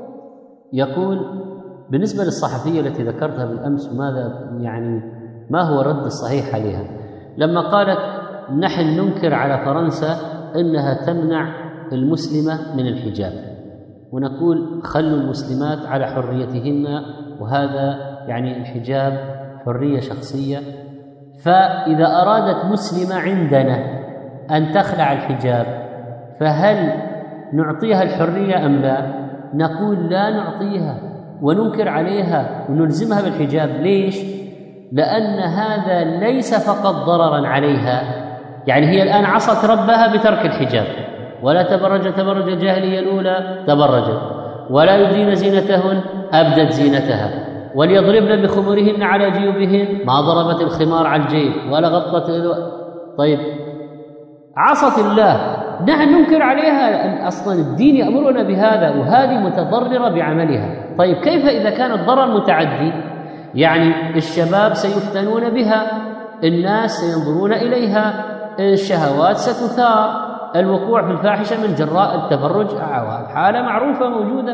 يقول بالنسبة للصحفية التي ذكرتها بالأمس، ماذا يعني ما هو الرد الصحيح عليها لما قالت نحن ننكر على فرنسا أنها تمنع المسلمة من الحجاب، ونقول خلوا المسلمات على حريتهن، وهذا يعني الحجاب حرية شخصية. فإذا أرادت مسلمة عندنا أن تخلع الحجاب فهل نعطيها الحرية أم لا؟ نقول لا نعطيها وننكر عليها ونلزمها بالحجاب. ليش؟ لأن هذا ليس فقط ضررا عليها، يعني هي الآن عصت ربها بترك الحجاب، ولا تبرج الجاهلية الأولى تبرجت، ولا يبدين زينتهن أبدت زينتها، وليضربن بخمرهن على جيوبهن، ما ضربت الخمار على الجيب ولا غطت. طيب عصت الله، نحن ننكر عليها، أصلا الدين يأمرنا بهذا، وهذه متضررة بعملها. طيب كيف إذا كان الضرر متعدي؟ يعني الشباب سيفتنون بها، الناس سينظرون إليها، الشهوات ستثار، الوقوع في الفاحشة من جراء التبرج حالة معروفة موجودة.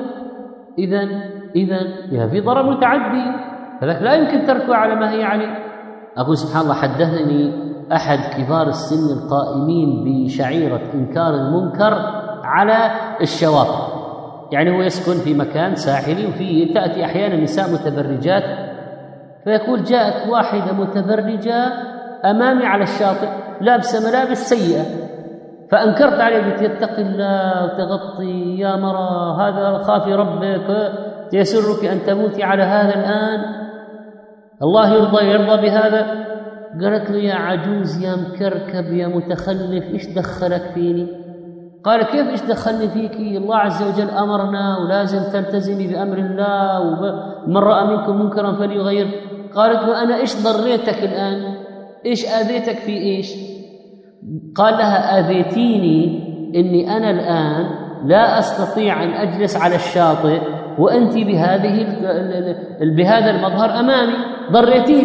إذن في ضرر متعدي، فذلك لا يمكن تركها على ما هي عليه. أقول سبحان الله، حدثني أحد كبار السن القائمين بشعيرة إنكار المنكر على الشواطئ، يعني هو يسكن في مكان ساحلي وفيه تأتي أحيانا نساء متبرجات، فيقول جاءت واحدة متبرجة أمامي على الشاطئ لابسة ملابس سيئة، فأنكرت عليه، قلت اتق الله وتغطي يا مرة، هذا خافي ربك، يسرك أن تموتي على هذا الآن، الله يرضى بهذا. قالت له يا عجوز يا مكركب يا متخلف، إيش دخلك فيني؟ قال كيف إيش دخلني فيك؟ الله عز وجل أمرنا ولازم تلتزمي بأمر الله، ومن رأى منكم منكرا فليغير. قالت له أنا إيش ضريتك الآن؟ إيش آذيتك في إيش؟ قال لها آذيتيني إني أنا الآن لا أستطيع أن أجلس على الشاطئ وأنت بهذا المظهر أمامي، ضريتيني.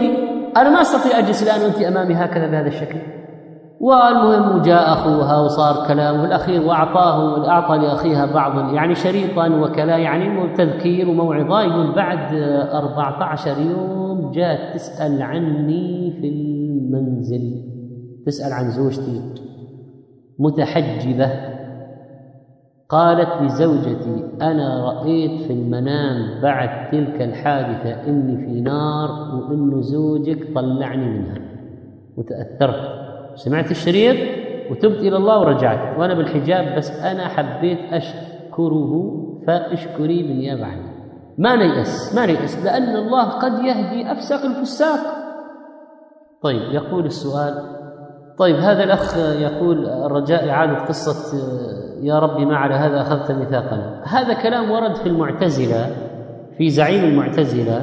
أنا ما أستطيع أجلس الآن وأنت أمامي هكذا بهذا الشكل. والمهم جاء أخوها وصار كلام، والأخير وأعطى لأخيها بعض يعني شريطا وكلا يعني تذكير وموعظة. يقول بعد 14 يوم جاءت تسأل عني في المنزل، تسأل عن زوجتي متحجبة. قالت لزوجتي أنا رأيت في المنام بعد تلك الحادثة إني في نار وإنه زوجك طلعني منها وتأثرت، سمعت الشريط وتبت إلى الله ورجعت وأنا بالحجاب، بس أنا حبيت أشكره فاشكري بالنيابة عني. ما نيأس لأن الله قد يهدي أفسق الفساق. طيب يقول السؤال، طيب هذا الأخ يقول الرجاء إعادة قصة يا ربي ما على هذا أخذت ميثاقنا. هذا كلام ورد في المعتزلة، في زعيم المعتزلة،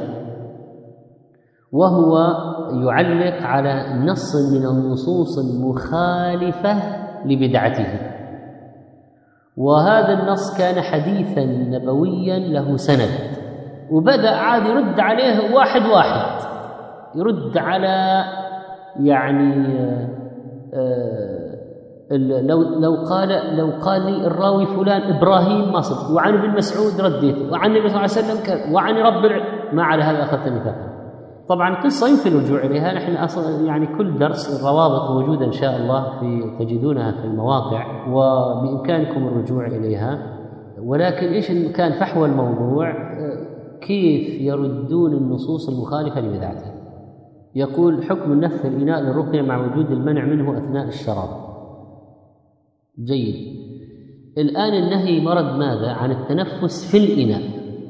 وهو يعلق على نص من النصوص المخالفة لبدعته، وهذا النص كان حديثا نبويا له سند، وبدأ عاد يرد عليه واحد يرد على يعني لو قال لي الراوي فلان إبراهيم ما صدق، وعن ابن مسعود رديت، وعن النبي صلى الله عليه وسلم كذا، وعن ما على هذا أخذت ميثاقا. طبعا قصة يمكن الرجوع إليها، نحن أصلا يعني كل درس الروابط موجودة إن شاء الله تجدونها في المواقع وبإمكانكم الرجوع إليها. ولكن إيش كان فحوى الموضوع؟ كيف يردون النصوص المخالفة لبدعته. يقول حكم النفث في الإناء للرقية مع وجود المنع منه أثناء الشراب. جيد. الآن النهي مرد ماذا؟ عن التنفس في الإناء،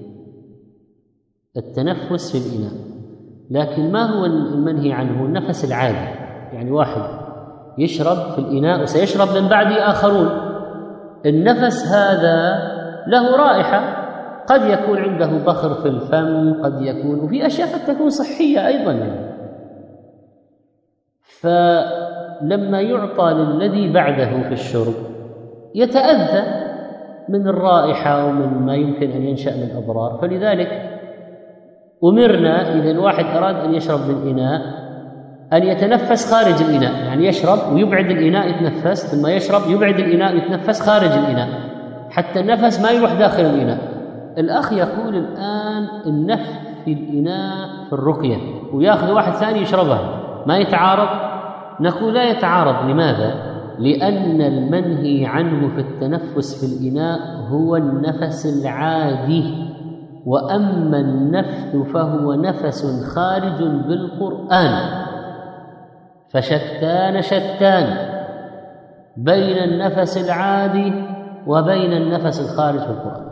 التنفس في الإناء. لكن ما هو المنهي عنه؟ النفس العادي، يعني واحد يشرب في الإناء وسيشرب من بعده آخرون، النفس هذا له رائحة، قد يكون عنده بخر في الفم، قد يكون، وفي أشياء قد تكون صحية أيضا يعني. فلما يعطى للذي بعده في الشرب يتأذى من الرائحة ومن ما يمكن أن ينشأ من أضرار. فلذلك أمرنا إذا الواحد أراد أن يشرب من إناء أن يتنفس خارج الإناء، يعني يشرب ويبعد الإناء يتنفس، ثم يشرب يبعد الإناء يتنفس خارج الإناء، حتى النفس ما يروح داخل الإناء. الأخ يقول الآن النفث في الإناء في الرقية ويأخذ واحد ثاني يشربها، ما يتعارض؟ نقول لا يتعارض. لماذا؟ لأن المنهي عنه في التنفس في الإناء هو النفس العادي، وأما النفث فهو نفس خارج بالقرآن، فشتان بين النفس العادي وبين النفس الخارج في القرآن.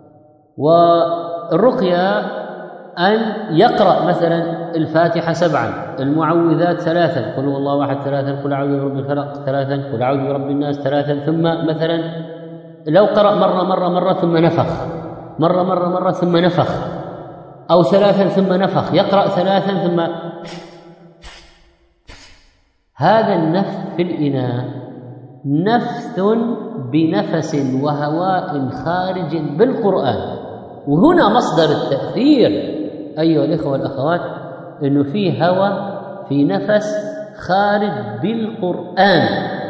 والرقية أن يقرأ مثلا الفاتحة 7، المعوذات 3، قل هو الله أحد 3، قل أعوذ برب الفلق 3، قل أعوذ برب الناس 3، ثم مثلا لو قرأ مرة ثم نفخ، مرة ثم نفخ، أو 3 ثم نفخ، يقرأ 3 ثم، هذا النفث في الإناء نفث بنفس وهواء خارج بالقرآن. وهنا مصدر التأثير أيها الإخوة والأخوات، إنه فيه هواء في نفس خارج بالقرآن،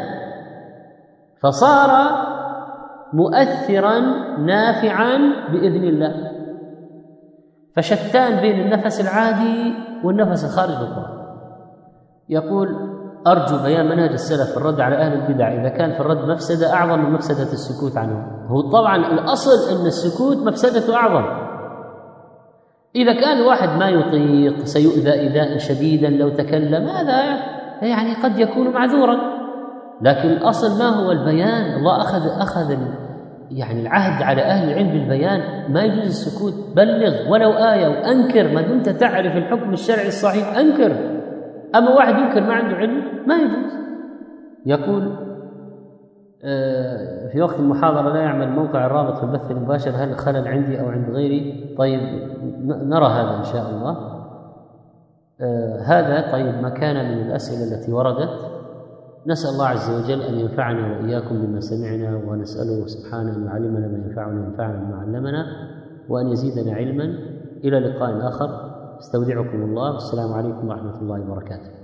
فصار مؤثرا نافعا بإذن الله. فشتان بين النفس العادي والنفس الخارج بالقرآن. يقول أرجو بيان منهج السلف في الرد على أهل البدع إذا كان في الرد مفسدة أعظم من مفسدة السكوت عنهم. هو طبعا الأصل أن السكوت مفسدته أعظم. إذا كان الواحد ما يطيق سيؤذى إيذاء شديدا لو تكلم، هذا يعني قد يكون معذورا، لكن الأصل ما هو البيان. الله أخذ يعني العهد على أهل العلم بالبيان، ما يجوز السكوت، بلغ ولو آية وأنكر ما دمت تعرف الحكم الشرعي الصحيح، أنكر. أما واحد ينكر ما عنده علم ما يجوز. يقول في وقت المحاضرة لا يعمل موقع الرابط في البث المباشر، هل خلل عندي أو عند غيري؟ طيب نرى هذا إن شاء الله. هذا طيب ما كان من الأسئلة التي وردت. نسأل الله عز وجل أن ينفعنا وإياكم بما سمعنا، ونسأله سبحانه أن يعلمنا ما ينفعنا وينفعنا بما علمنا، وأن يزيدنا علما. إلى لقاء آخر. استودعكم الله، والسلام عليكم ورحمة الله وبركاته.